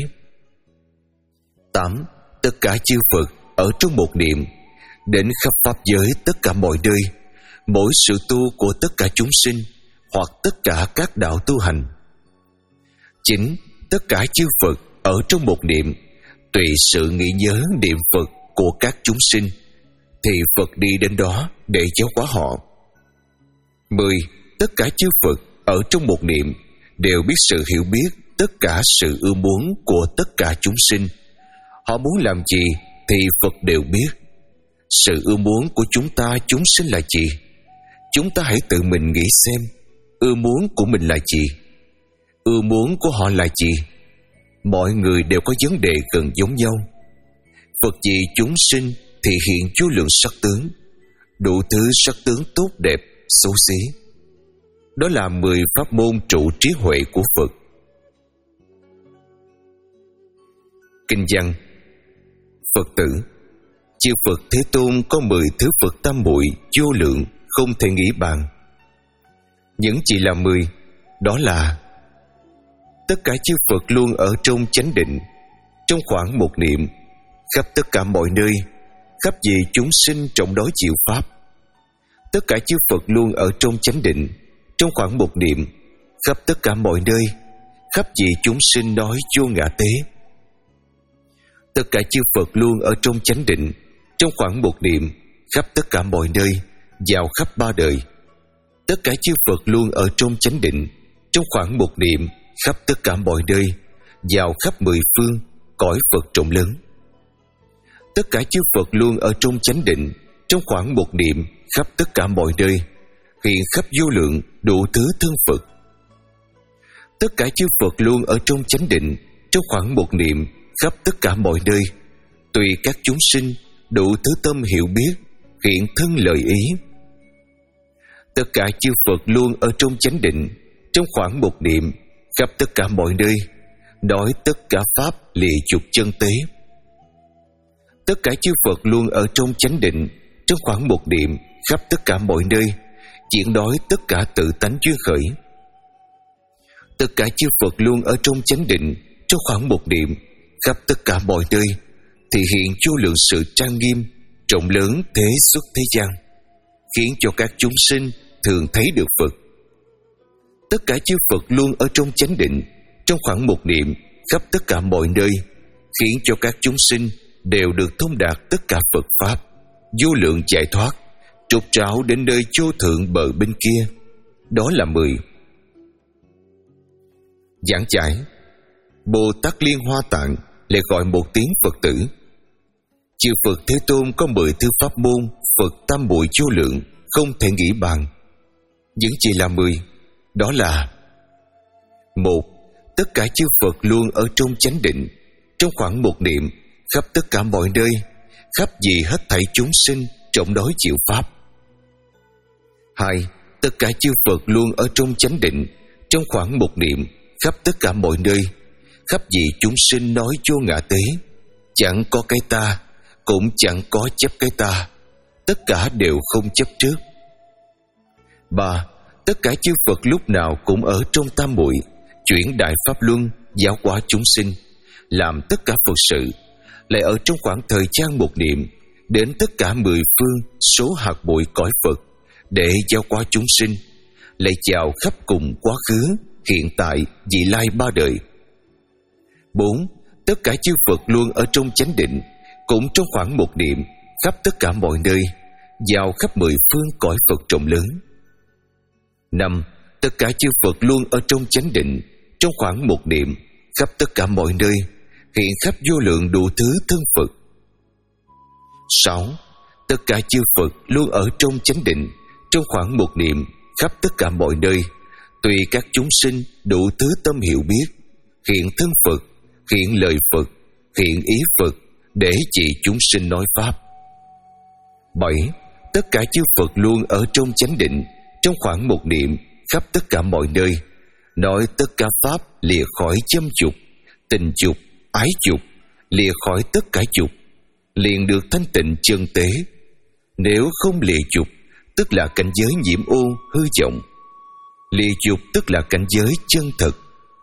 Tám. Tất cả chư Phật ở trong một niệm đến khắp pháp giới tất cả mọi nơi, mỗi sự tu của tất cả chúng sinh hoặc tất cả các đạo tu hành. Chín. Tất cả chư Phật ở trong một niệm tùy sự nghĩ nhớ niệm Phật của các chúng sinh, thì Phật đi đến đó để giáo hóa họ. Mười. Tất cả chư Phật ở trong một niệm đều biết sự hiểu biết tất cả sự ưa muốn của tất cả chúng sinh. Họ muốn làm gì thì Phật đều biết. Sự ưa muốn của chúng ta chúng sinh là gì? Chúng ta hãy tự mình nghĩ xem, ưa muốn của mình là gì? Ưa muốn của họ là gì? Mọi người đều có vấn đề gần giống nhau. Phật vì chúng sinh thì hiện vô lượng sắc tướng, đủ thứ sắc tướng tốt đẹp xấu xí. Đó là mười pháp môn trụ trí huệ của Phật. Kinh văn: Phật tử, chư Phật Thế Tôn có mười thứ Phật tam muội vô lượng, không thể nghĩ bàn. Những chỉ là mười, đó là: tất cả chư Phật luôn ở trong chánh định, trong khoảng một niệm, khắp tất cả mọi nơi, khắp vì chúng sinh trọng đối chịu pháp. Tất cả chư Phật luôn ở trong chánh định, trong khoảng một niệm, khắp tất cả mọi nơi, khắp vì chúng sinh nói vô ngã tế. Tất cả chư Phật luôn ở trong chánh định, trong khoảng một niệm, khắp tất cả mọi nơi, vào khắp ba đời. Tất cả chư Phật luôn ở trong chánh định, trong khoảng một niệm, khắp tất cả mọi nơi, vào khắp mười phương, cõi Phật rộng lớn. Tất cả chư Phật luôn ở trong chánh định, trong khoảng một niệm, khắp tất cả mọi nơi, hiện khắp vô lượng đủ thứ thân Phật. Tất cả chư Phật luôn ở trong chánh định, trong khoảng một niệm, khắp tất cả mọi nơi, tùy các chúng sinh đủ thứ tâm hiểu biết, hiện thân lời ý. Tất cả chư Phật luôn ở trong chánh định, trong khoảng một niệm, khắp tất cả mọi nơi, nói tất cả pháp lìa dục chân tế. Tất cả chư Phật luôn ở trong chánh định, trong khoảng một niệm, khắp tất cả mọi nơi, diễn nói tất cả tự tánh duyên khởi. Tất cả chư Phật luôn ở trong chánh định, trong khoảng một niệm, khắp tất cả mọi nơi, thì hiện vô lượng sự trang nghiêm, rộng lớn thế xuất thế gian, khiến cho các chúng sinh thường thấy được Phật. Tất cả chư Phật luôn ở trong chánh định, trong khoảng một niệm, khắp tất cả mọi nơi, khiến cho các chúng sinh đều được thông đạt tất cả Phật Pháp, vô lượng giải thoát, trục trảo đến nơi vô thượng bờ bên kia. Đó là mười. Giảng giải: Bồ Tát Liên Hoa Tạng lại gọi một tiếng Phật tử. Chư Phật Thế Tôn có mười thứ pháp môn Phật tam muội vô lượng, không thể nghĩ bàn. Những chỉ là mười, đó là: một. Tất cả chư Phật luôn ở trong chánh định, trong khoảng một niệm, khắp tất cả mọi nơi, khắp vì hết thảy chúng sinh trọng đối chịu pháp. Hai. Tất cả chư Phật luôn ở trong chánh định, trong khoảng một niệm, khắp tất cả mọi nơi, khắp vì chúng sinh nói vô ngã tế, chẳng có cái ta, cũng chẳng có chấp cái ta, tất cả đều không chấp trước. Ba. Tất cả chư Phật lúc nào cũng ở trong tam muội, chuyển đại pháp luân, giáo hóa chúng sinh, làm tất cả Phật sự, lại ở trong khoảng thời gian một niệm, đến tất cả mười phương số hạt bụi cõi Phật, để giáo hóa chúng sinh, lại chào khắp cùng quá khứ, hiện tại, vị lai ba đời. Bốn. Tất cả chư Phật luôn ở trong chánh định, cũng trong khoảng một niệm, khắp tất cả mọi nơi, vào khắp mười phương cõi Phật rộng lớn. Năm. Tất cả chư Phật luôn ở trong chánh định, trong khoảng một niệm, khắp tất cả mọi nơi, hiện khắp vô lượng đủ thứ thân Phật. Sáu. Tất cả chư Phật luôn ở trong chánh định, trong khoảng một niệm, khắp tất cả mọi nơi, tùy các chúng sinh đủ thứ tâm hiểu biết, hiện thân Phật, hiện lời Phật, hiện ý Phật, để chỉ chúng sinh nói pháp. Bảy. Tất cả chư Phật luôn ở trong chánh định, trong khoảng một niệm, khắp tất cả mọi nơi, nói tất cả pháp lìa khỏi châm dục, tình dục, ái dục, lìa khỏi tất cả dục, liền được thanh tịnh chân tế. Nếu không lìa dục, tức là cảnh giới nhiễm ô hư vọng. Lìa dục tức là cảnh giới chân thực.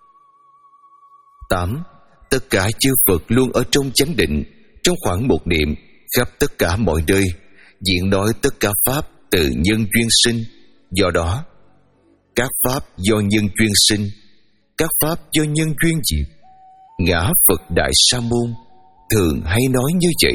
Tám. Tất cả chư Phật luôn ở trong chánh định, trong khoảng một niệm, khắp tất cả mọi nơi, diện nói tất cả pháp từ nhân duyên sinh. Do đó, các pháp do nhân duyên sinh, các pháp do nhân duyên diệt. Ngã Phật Đại Sa Môn thường hay nói như vậy.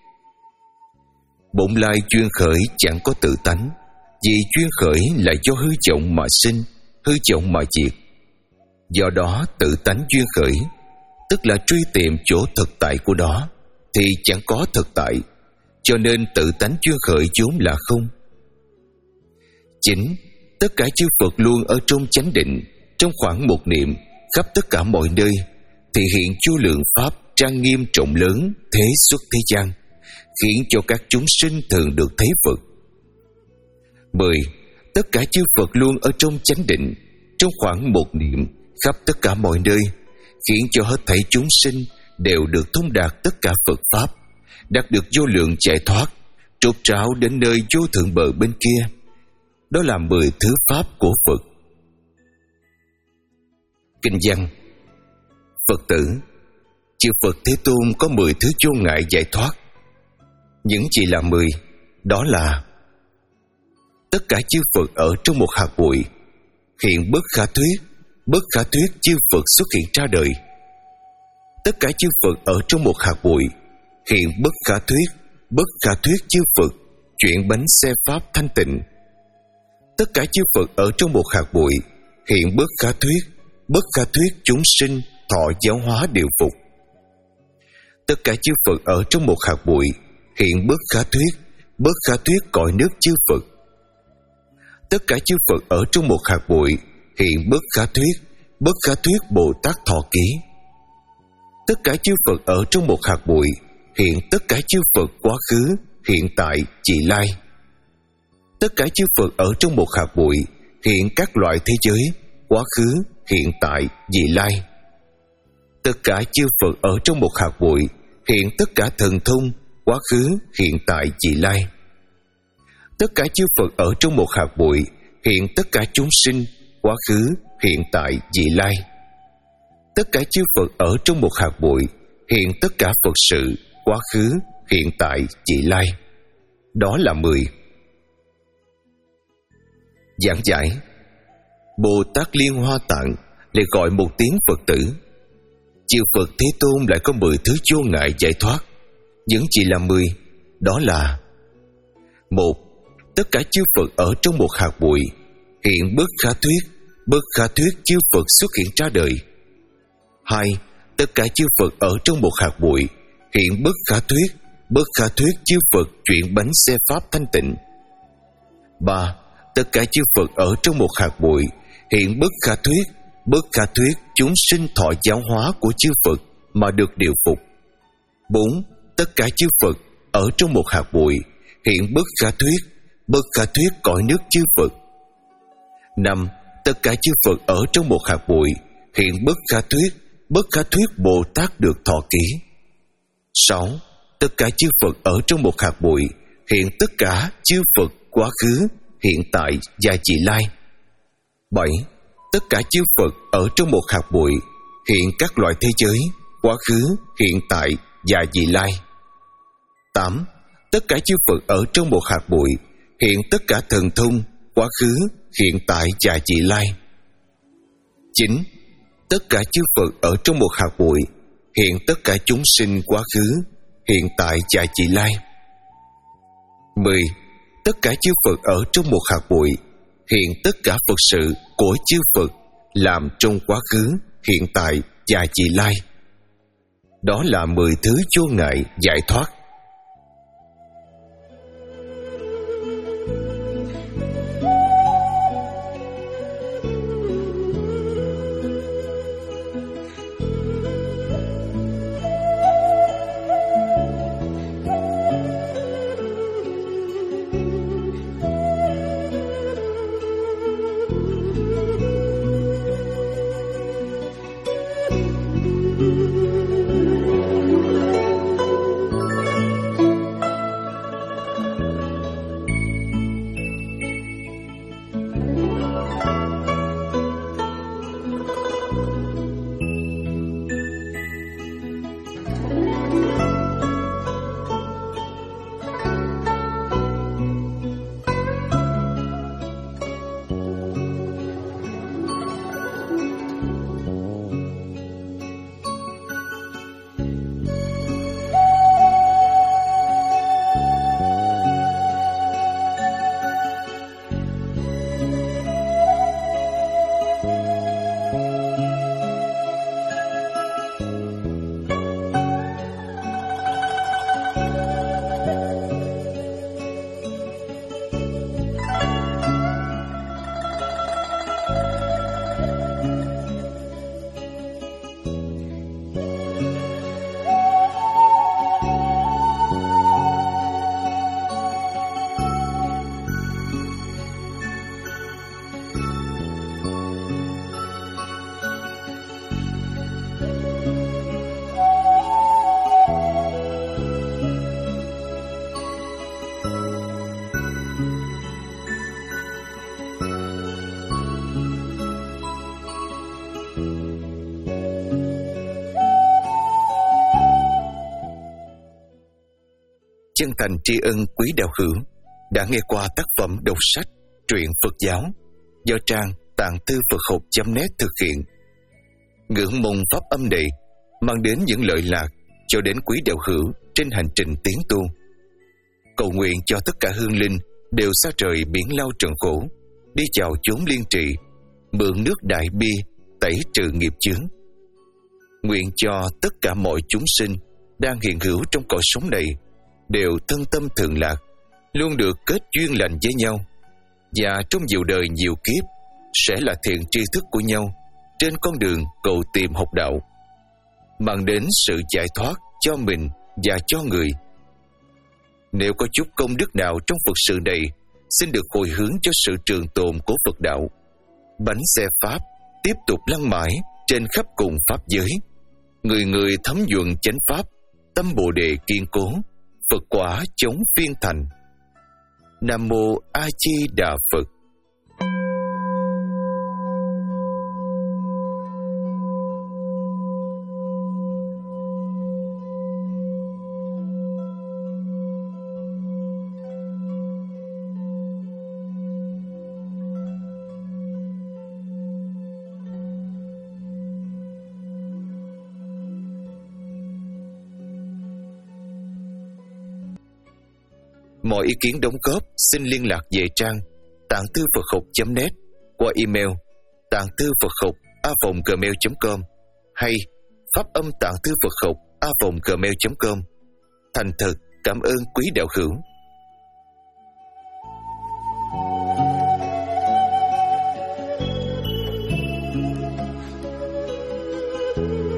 Bổn lai duyên khởi chẳng có tự tánh, vì duyên khởi là do hư vọng mà sinh, hư vọng mà diệt. Do đó tự tánh duyên khởi, tức là truy tìm chỗ thực tại của nó, thì chẳng có thực tại, cho nên tự tánh duyên khởi vốn là không. Chín. Tất cả chư Phật luôn ở trong chánh định, trong khoảng một niệm, khắp tất cả mọi nơi, thì hiện vô lượng pháp trang nghiêm rộng lớn thế xuất thế gian, khiến cho các chúng sinh thường được thấy Phật. Mười. tất cả chư Phật luôn ở trong chánh định, trong khoảng một niệm khắp tất cả mọi nơi, khiến cho hết thảy chúng sinh đều được thông đạt tất cả Phật pháp, đạt được vô lượng giải thoát, trốt ráo đến nơi vô thượng bờ bên kia. Đó là mười thứ pháp của Phật. Kinh văn: Phật tử, chư Phật Thế Tôn có mười thứ vô ngại giải thoát. Những gì là mười? Đó là: tất cả chư Phật ở trong một hạt bụi, hiện bất khả thuyết, bất khả thuyết chư Phật xuất hiện ra đời. Tất cả chư Phật ở trong một hạt bụi, hiện bất khả thuyết, bất khả thuyết chư Phật chuyển bánh xe pháp thanh tịnh. Tất cả chư Phật ở trong một hạt bụi, hiện bất khả thuyết, bất khả thuyết chúng sinh thọ giáo hóa điều phục. Tất cả chư Phật ở trong một hạt bụi, hiện bất khả thuyết, bất khả thuyết cõi nước chư Phật. Tất cả chư Phật ở trong một hạt bụi, hiện bất khả thuyết, bất khả thuyết Bồ Tát thọ ký. Tất cả chư Phật ở trong một hạt bụi, hiện tất cả chư Phật quá khứ, hiện tại, vị lai. Tất cả chư Phật ở trong một hạt bụi, hiện các loại thế giới, quá khứ, hiện tại, vị lai. Tất cả chư Phật ở trong một hạt bụi, hiện tất cả thần thông, quá khứ, hiện tại, vị lai. Tất cả chư Phật ở trong một hạt bụi, hiện tất cả chúng sinh, quá khứ, hiện tại, vị lai. Tất cả chư Phật ở trong một hạt bụi, hiện tất cả Phật sự, quá khứ, hiện tại, vị lai. Đó là mười. Giảng giải: Bồ Tát Liên Hoa Tạng lại gọi một tiếng Phật tử. Chư Phật Thế Tôn lại có mười thứ vô ngại giải thoát. Những chỉ là mười. Đó là: một. Tất cả chư Phật ở trong một hạt bụi, hiện bất khả thuyết, bất khả thuyết chư Phật xuất hiện ra đời. Hai. Tất cả chư Phật ở trong một hạt bụi, hiện bất khả thuyết, bất khả thuyết chư Phật chuyển bánh xe pháp thanh tịnh. Ba. Tất cả chư Phật ở trong một hạt bụi, hiện bất khả thuyết, bất khả thuyết chúng sinh thọ giáo hóa của chư Phật mà được điều phục. Bốn. Tất cả chư Phật ở trong một hạt bụi, hiện bất khả thuyết, bất khả thuyết cõi nước chư Phật. Năm. Tất cả chư Phật ở trong một hạt bụi, hiện bất khả thuyết, bất khả thuyết Bồ Tát được thọ ký. Sáu. Tất cả chư Phật ở trong một hạt bụi, hiện tất cả chư Phật quá khứ, hiện tại và vị lai. Bảy. Tất cả chư Phật ở trong một hạt bụi, hiện các loại thế giới, quá khứ, hiện tại và vị lai. Tám. Tất cả chư Phật ở trong một hạt bụi, hiện tất cả thần thông, quá khứ, hiện tại và vị lai. Chín. Tất cả chư Phật ở trong một hạt bụi, hiện tất cả chúng sinh quá khứ, hiện tại và vị lai. Mười. Tất cả chư Phật ở trong một hạt bụi, hiện tất cả Phật sự của chư Phật làm trong quá khứ, hiện tại và vị lai. Đó là mười thứ vô ngại giải thoát. chân thành tri ân quý đạo hữu đã nghe qua tác phẩm đọc sách truyện Phật giáo do trang tạng thư Phật học chấm net thực hiện. Ngưỡng mong pháp âm này mang đến những lợi lạc cho đến quý đạo hữu trên hành trình tiến tu. Cầu nguyện cho tất cả hương linh đều xa trời biển lao trần khổ, đi chào chốn liên trị, mượn nước đại bi tẩy trừ nghiệp chướng. Nguyện cho tất cả mọi chúng sinh đang hiện hữu trong cõi sống này đều thân tâm thường lạc, luôn được kết duyên lành với nhau, và trong nhiều đời nhiều kiếp sẽ là thiện tri thức của nhau trên con đường cầu tìm học đạo, mang đến sự giải thoát cho mình và cho người. Nếu có chút công đức nào trong Phật sự này, xin được hồi hướng cho sự trường tồn của Phật đạo. Bánh xe Pháp tiếp tục lăn mãi trên khắp cùng Pháp giới. Người người thấm nhuận chánh Pháp, tâm Bồ Đề kiên cố, Phật quả chống phiên thành. Nam Mô A Di Đà Phật. Mọi ý kiến đóng góp xin liên lạc về trang tạng thư Phật học chấm net qua email tạng thư Phật học a vòng gmail chấm com hay pháp âm tạng thư Phật học a vòng gmail chấm com. Thành thật cảm ơn quý đạo hữu.